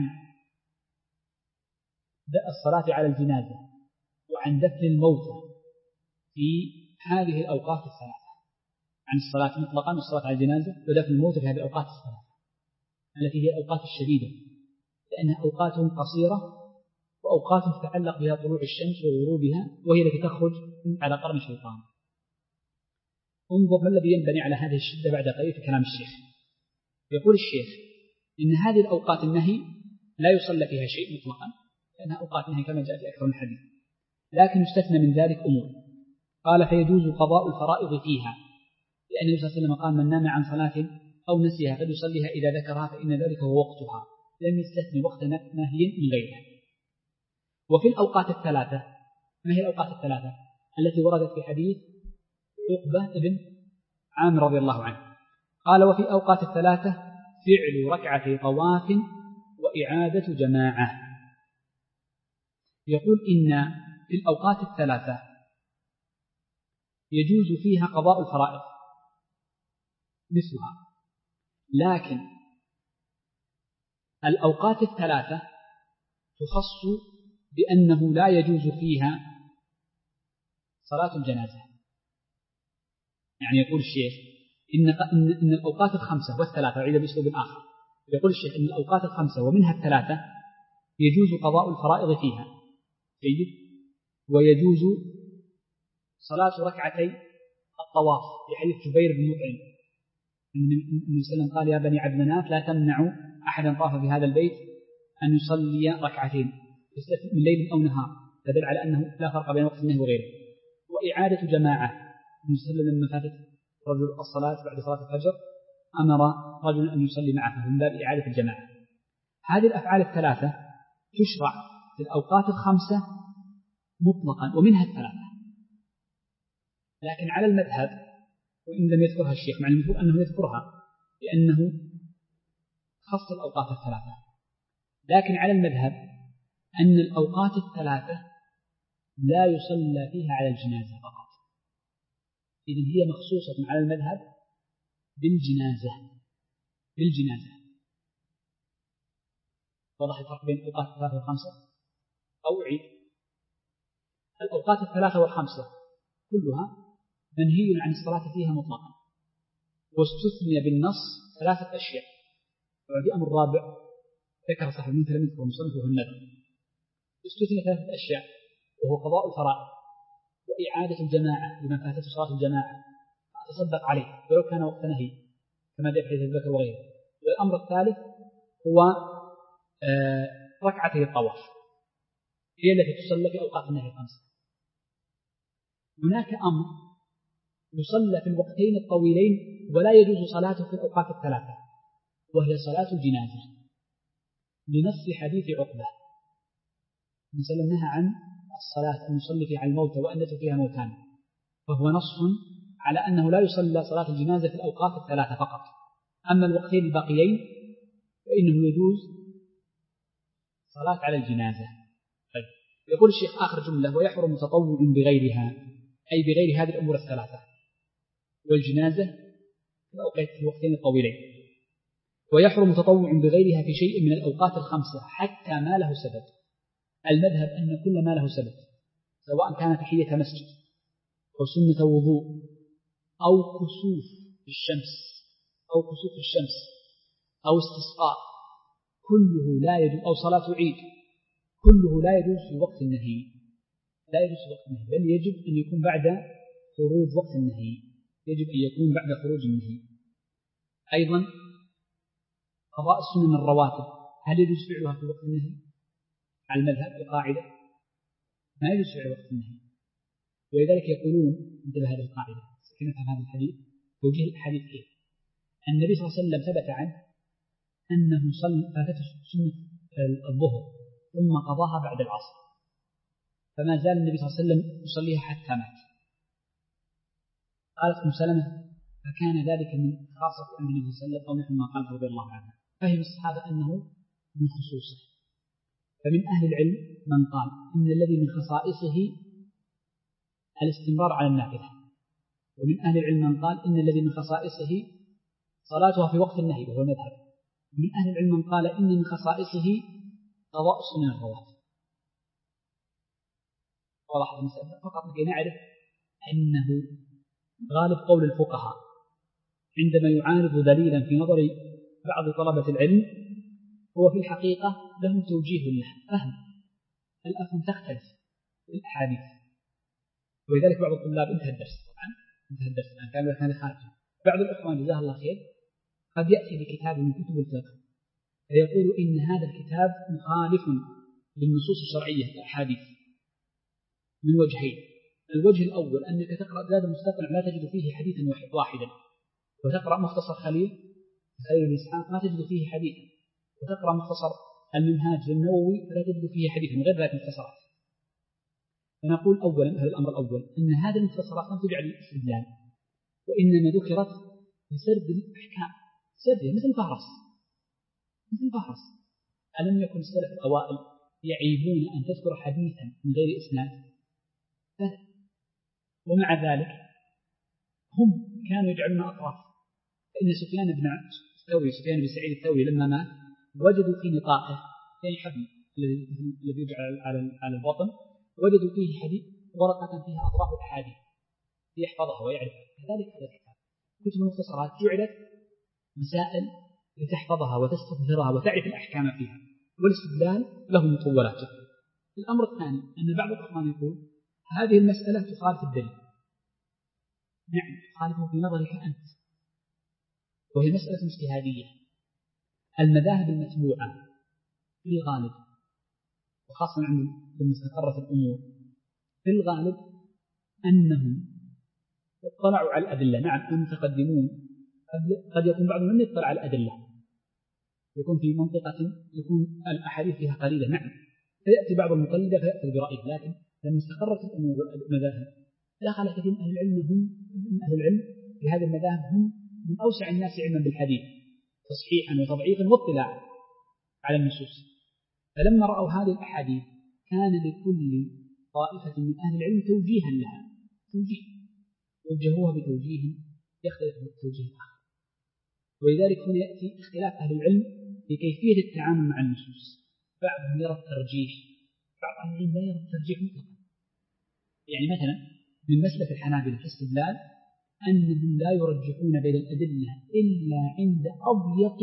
الصلاة على الجنازة وعن دفن الموتى في هذه الأوقات الثلاثة، عن الصلاة مطلقا والصلاة على الجنازة ودفن الموتى في هذه الأوقات الثلاثة التي هي الأوقات الشديدة، لأنها أوقات قصيرة وأوقات تتعلق بها طلوع الشمس وغروبها، وهي التي تخرج على قرن الشيطان. انظر ما الذي ينبني على هذه الشدة بعد قليل في كلام الشيخ. يقول الشيخ إن هذه الأوقات النهي لا يصلى فيها شيء مطلقا، لأنها أوقات نهي كما جاء في أكثر من حديث، لكن يستثنى من ذلك أمور. قال فيجوز قضاء الفرائض فيها، لأن النبي صلى الله عليه وسلم قال من نام عن صلاة أو نسيها فليصليها إذا ذكرها فإن ذلك هو وقتها، لم يستثني وقت نهي من غيرها. وفي الأوقات الثلاثة، ما هي الأوقات الثلاثة التي وردت في حديث عقبة بن عامر رضي الله عنه؟ قال وفي الأوقات الثلاثة فعل ركعتي طواف وإعادة جماعة. يقول إن في الأوقات الثلاثة يجوز فيها قضاء الفرائض مثلها، لكن الأوقات الثلاثة تخص بأنه لا يجوز فيها صلاة الجنازة. يعني يقول الشيخ إن, إن الأوقات الخمسة والثلاثة، أعيد بأسلوب آخر، يقول الشيخ إن الأوقات الخمسة ومنها الثلاثة يجوز قضاء الفرائض فيها، جيد، ويجوز صلاة ركعتي الطواف في حديث جبير بن مطعم أن النبي صلى الله عليه وسلم قال يا بني عبد مناف لا تمنعوا أحدا طاف في هذا البيت أن يصلي ركعتين من ليل أو نهار، تدل على أنه لا فرق بين وقت النهي وغيره. وإعادة جماعة، النبي صلى الله عليه وسلم لما فاتت رجل الصلاة بعد صلاة الفجر أمر رجل أن يصلي معه من باب إعادة الجماعة. هذه الأفعال الثلاثة تشرع في الأوقات الخمسة مطلقا ومنها الثلاثة، لكن على المذهب وإن لم يذكرها الشيخ، مع المفروض أنه يذكرها لأنه خص الأوقات الثلاثة، لكن على المذهب أن الأوقات الثلاثة لا يصلى فيها على الجنازة فقط، إذن هي مخصوصة على المذهب بالجنازة، بالجنازة. وضح الفرق بين الأوقات الثلاثة والخمسة أو عيد. الأوقات الثلاثة والخمسة كلها منهي عن الصلاة فيها مطلقا، واستثني بالنص ثلاثة أشياء. وعندي أمر رابع ذكر صاحب المنتهى لم يذكر المصنف وهو النذر. استثني ثلاثة أشياء وهو قضاء الفرائض وإعادة الجماعة لمن فاتته صلاة الجماعة فأتصدق عليه ولو كان وقت نهي كما جاء في حديث البكر وغيره. والأمر الثالث هو آه ركعتي الطواف هي التي تصلى في أوقات النهي الخمسة. هناك أمر يصلى في الوقتين الطويلين ولا يجوز صلاته في الأوقات الثلاثة، وهي صلاة الجنازة، لنص حديث عقبة من سلمناها عن الصلاة أن يصلي فيها على الموتى وأن فيها موتان، فهو نص على أنه لا يصلى صلاة الجنازة في الأوقات الثلاثة فقط. أما الوقتين الباقيين فإنه يجوز صلاة على الجنازة. طيب. يقول الشيخ آخر جملة: ويحرم تطوع بغيرها، أي بغير هذه الأمور الثلاثة والجنازة في الوقتين الطويلين. ويحرم تطوع بغيرها في شيء من الأوقات الخمسة حتى ما له سبب. المذهب أن كل ما له سبب، سواء كان تحية مسجد أو سنة وضوء أو كسوف الشمس أو كسوف الشمس أو استسقاء، كله لا يجوز، أو صلاة عيد، كله لا يجوز في وقت النهي، لا يجوز في وقت النهي، بل يجب أن يكون بعد خروج وقت النهي، يجب أن يكون بعد خروج النهي. أيضا قضاء السنن الرواتب هل يجوز فعلها في وقت النهي؟ على المذهب القاعدة ما يجوز فعل وقت النهي، ولذلك يقولون انتبه هذه القاعدة سكنة هذا الحديث توجيه الحديث كيف. النبي صلى الله عليه وسلم ثبت عنه أنه صلى فاتته سنة الظهر ثم قضاها بعد العصر، فما زال النبي صلى الله عليه وسلم يصليها حتى مات. قالت أم سلمة: فكان ذلك من خاصة أمر النبي صلى الله عليه وسلم أو نحن ما قال رضي الله عنه. فهم الصحابة أنه من خصوصه. فمن أهل العلم من قال إن الذي من خصائصه الاستمرار على النافلة، ومن أهل العلم من قال إن الذي من خصائصه صلاتها في وقت النهي وهو المذهب، ومن أهل العلم من قال إن من خصائصه قضاء سنن الرواتب. واضح المسألة، فقط لكي نعرف أنه غالب قول الفقهاء عندما يعارض دليلا في نظر بعض طلبة العلم هو في الحقيقة لهم توجيه له فهم. الأفهم تختلف في الأحاديث، ولذلك بعض الطلاب انتهى الدرس، طبعا انتهى الدرس الآن كان هذا خارج. بعض الأخوان جزاه الله خير قد يأتي بكتاب من كتب الفقه فيقول إن هذا الكتاب مخالف للنصوص الشرعية الأحاديث من وجهين. الوجه الأول أنك تقرأ زاد المستقنع لا تجد فيه حديثا واحدا، وتقرأ مختصر خليل خليل الإسحاق ما تجد فيه حديثا، وتقرأ مختصر المنهاج للنووي فلا تجد فيه حديثا من غير ذلك المختصرات. فنقول أولا هذا الأمر الأول أن هذه المختصرات لم تجعل الاستدلال، وإنما ذكرت لسرد الأحكام، سردها مثل فهرس مثل فهرس. ألم يكن السلف الأوائل يعيبون أن تذكر حديثا من غير إسناد؟ ومع ذلك هم كانوا يجعلون أطراف. فإن سفيان بن الثوري سفيان بن سعيد الثوري لما مات وجدوا في نطاقه يعني حبل الذي يجعل على البطن، وجدوا فيه حديث ورقة فيها أطراف الأحاديث ليحفظها ويعرفها. كذلك هذا الكتاب كتب المختصرات جعلت مسائل لتحفظها وتستظهرها وتعرف الأحكام فيها، والاستدلال له مطولاته. الأمر الثاني أن بعض الأخوان يقول هذه المسألة تخالف الدليل. نعم تخالفه في نظرك أنت، وهي مسألة اجتهادية. المذاهب المتبوعة في الغالب وخاصة عند المستقرة الأمور في الغالب أنهم اطلعوا على الأدلة. نعم المتقدمون قد يكون بعضهم لم يطلع على الأدلة، يكون في منطقة يكون الأحاديث فيها قليلة، نعم فيأتي بعض المقلدة فيأخذ برأيه. لكن لما استقرت الأمور والمذاهب دخل كثير من أهل العلم هم من أهل العلم في هذه المذاهب هم من أوسع الناس علما بالحديث تصحيحا وتضعيفا واطلاعا على النصوص. فلما رأوا هذه الأحاديث كان لكل طائفة من أهل العلم توجيها لها، توجيه وجهوها بتوجيه يختلف عن التوجيه الآخر. ولذلك هنا يأتي اختلاف أهل العلم في كيفية التعامل مع النصوص. بعضهم يرى الترجيح، بعض أهل العلم لا يرى الترجيح مطلقا. يعني مثلا من مسلك الحنابلة في الاستدلال أنهم لا يرجحون بين الأدلة إلا عند أضيق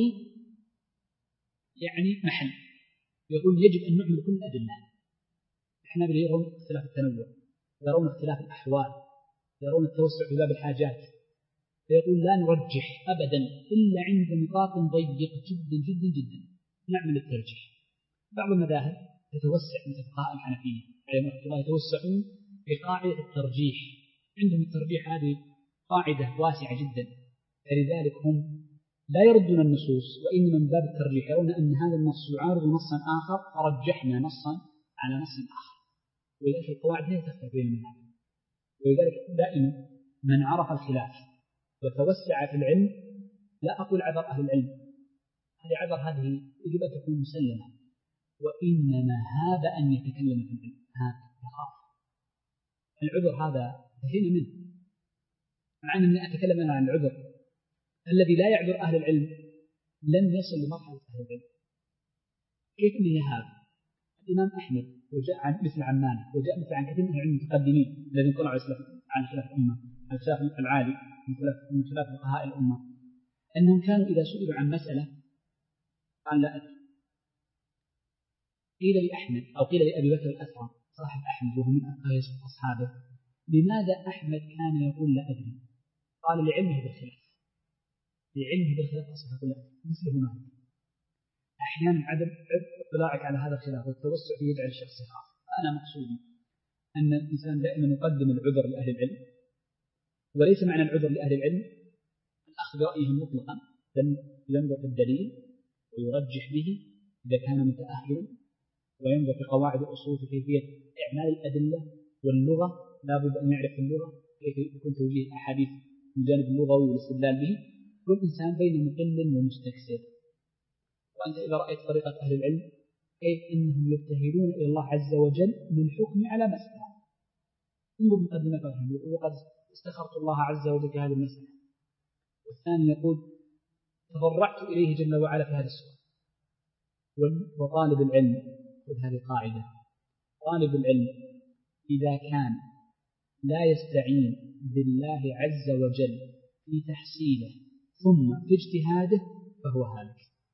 يعني محل، يقول يجب أن نعمل كل الأدلة. الحنابلة يرون اختلاف التنوع، يرون اختلاف الأحوال، يرون التوسع في باب الحاجات، فيقول لا نرجح أبدا إلا عند نطاق ضيق جدا جدا جدا نعمل الترجيح. بعض المذاهب تتوسع مثل فقهاء الحنفية عليهم رحمة الله يتوسعون في قاعدة الترجيح، عندهم الترجيح هذه قاعدة واسعة جدا، فلذلك هم لا يردون النصوص وإنما من باب الترجيح، يرون أن هذا النص يعارض نصا آخر فرجحنا نصا على نص آخر. ولذلك القواعد لا تختلف بين المذاهب، ولذلك دائما من عرف الخلاف وتوسع في العلم، لا أقول عذر أهل العلم، هذه عذر هذه يجب أن تكون مسلمة، وإنما هذا أن يتكلم في العلم هذا يخاف العذر، هذا انتهينا منه. مع أنني أتكلم عن العذر الذي لا يعذر أهل العلم لن يصل لمرحلة أهل العلم. كيف أنه هذا الإمام أحمد وجاء عن مثل عن مالك وجاء مثل عن كثير من العلم المتقدمين الذين طلعوا عن خلاف الأمة، عن خلاف العالي من خلاف فقهاء الأمة، أنهم كانوا إذا سئلوا عن مسألة قال لا أدري. قيل لأحمد أو قيل لأبي بكر الأسرى صاحب أحمد وهو من أقيس أصحابه لماذا أحمد كان يقول لا أدري؟ قال لعلمه بالخلاف، لعلمه بالخلاف أصلا يقول لا أدري مثله مالك. أحيانا عدم اطلاعك على هذا الخلاف والتوسع فيه يجعل الشخص يخاف. أنا مقصودي أن الإنسان دائما يقدم العذر لأهل العلم، وليس معنى العذر لأهل العلم الأخذ برأيهم مطلقا، بل ينظر في الدليل ويرجح به إذا كان متأهلا، وينظر في قواعد الأصول في كيفية إعمال الأدلة، واللغة لا بد أن يعرف اللغة كيف يكون توجيه الأحاديث من جانب اللغوي والاستدلال به. والإنسان بين مقل ومستكثر. وأنت إذا رأيت طريقة أهل العلم كيف أنهم يبتهلون إلى الله عز وجل للحكم على مسألة، انظر مقدمتهم يقول وقد استخرت الله عز وجل في هذه المسألة، والثاني يقول تضرعت إليه جل وعلا في هذا السؤال. وطالب العلم، وهذه قاعدة، طالب العلم إذا كان لا يستعين بالله عز وجل في تحصيله ثم في اجتهاده فهو هالك.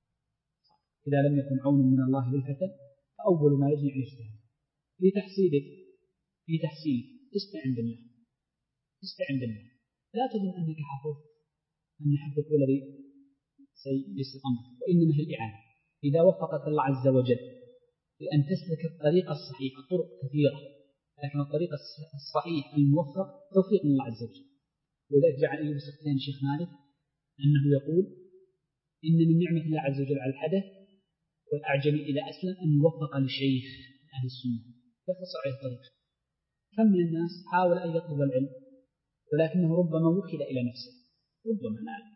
إذا لم يكن عون من الله للفتى فأول ما يجني على اجتهاده في تحصيلك في تحصيلك استعن بالله، استعن بالله. لا تظن أنك حفظت أن حفظك الذي سيسر أمرك، وإنما هي الإعانة. إذا وفقك الله عز وجل لأن تسلك الطريقة الصحيحة، طرق كثيرة، لكن الطريق الصحيح الموفق توفيق من الله عز وجل. ولذلك جعل أيوب السختياني شيخ مالك أنه يقول إن من نعمة الله عز وجل على الحدث والأعجمي إذا أسلم أن يوفق لشيخ أهل السنة يختصر عليه الطريق. كم من الناس حاول أن يطلب العلم ولكنه ربما وكل إلى نفسه، ربما نال،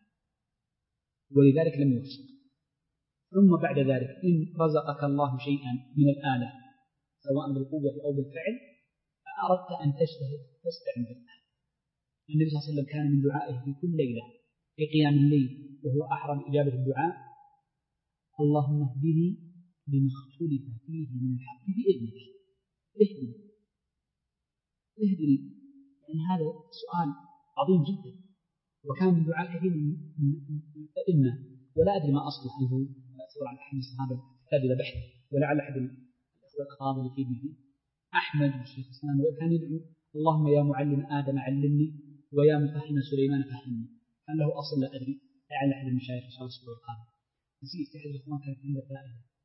ولذلك لم يوفق. ثم بعد ذلك إن رزقك الله شيئا من الآلة سواء بالقوة أو بالفعل فأردت أن تجتهد فاستعن بالله. النبي صلى الله عليه وسلم كان من دعائه في كل ليلة في قيام الليل وهو أحرم إجابة الدعاء اللهم اهدني لما اختلف فيه من الحق بإذنك، اهدني اهدني. يعني هذا سؤال عظيم جدا، وكان من دعاء كثير من الأئمة، ولا أدري ما أصله هل هو مأثور عن أحد الصحابة كتاب إلى بحث، ولعل أحد الأخوة الأقراب اللي فيه أحمد والشيخ الإسلام وكان يدعو اللهم يا معلم آدم علمني ويا مفهم سليمان فهمني. هل له أصل لا أدري، لعل أحد المشايخ إن شاء الله الأسبوع القادم. نسيت أحد الإخوان كانت عنده فائدة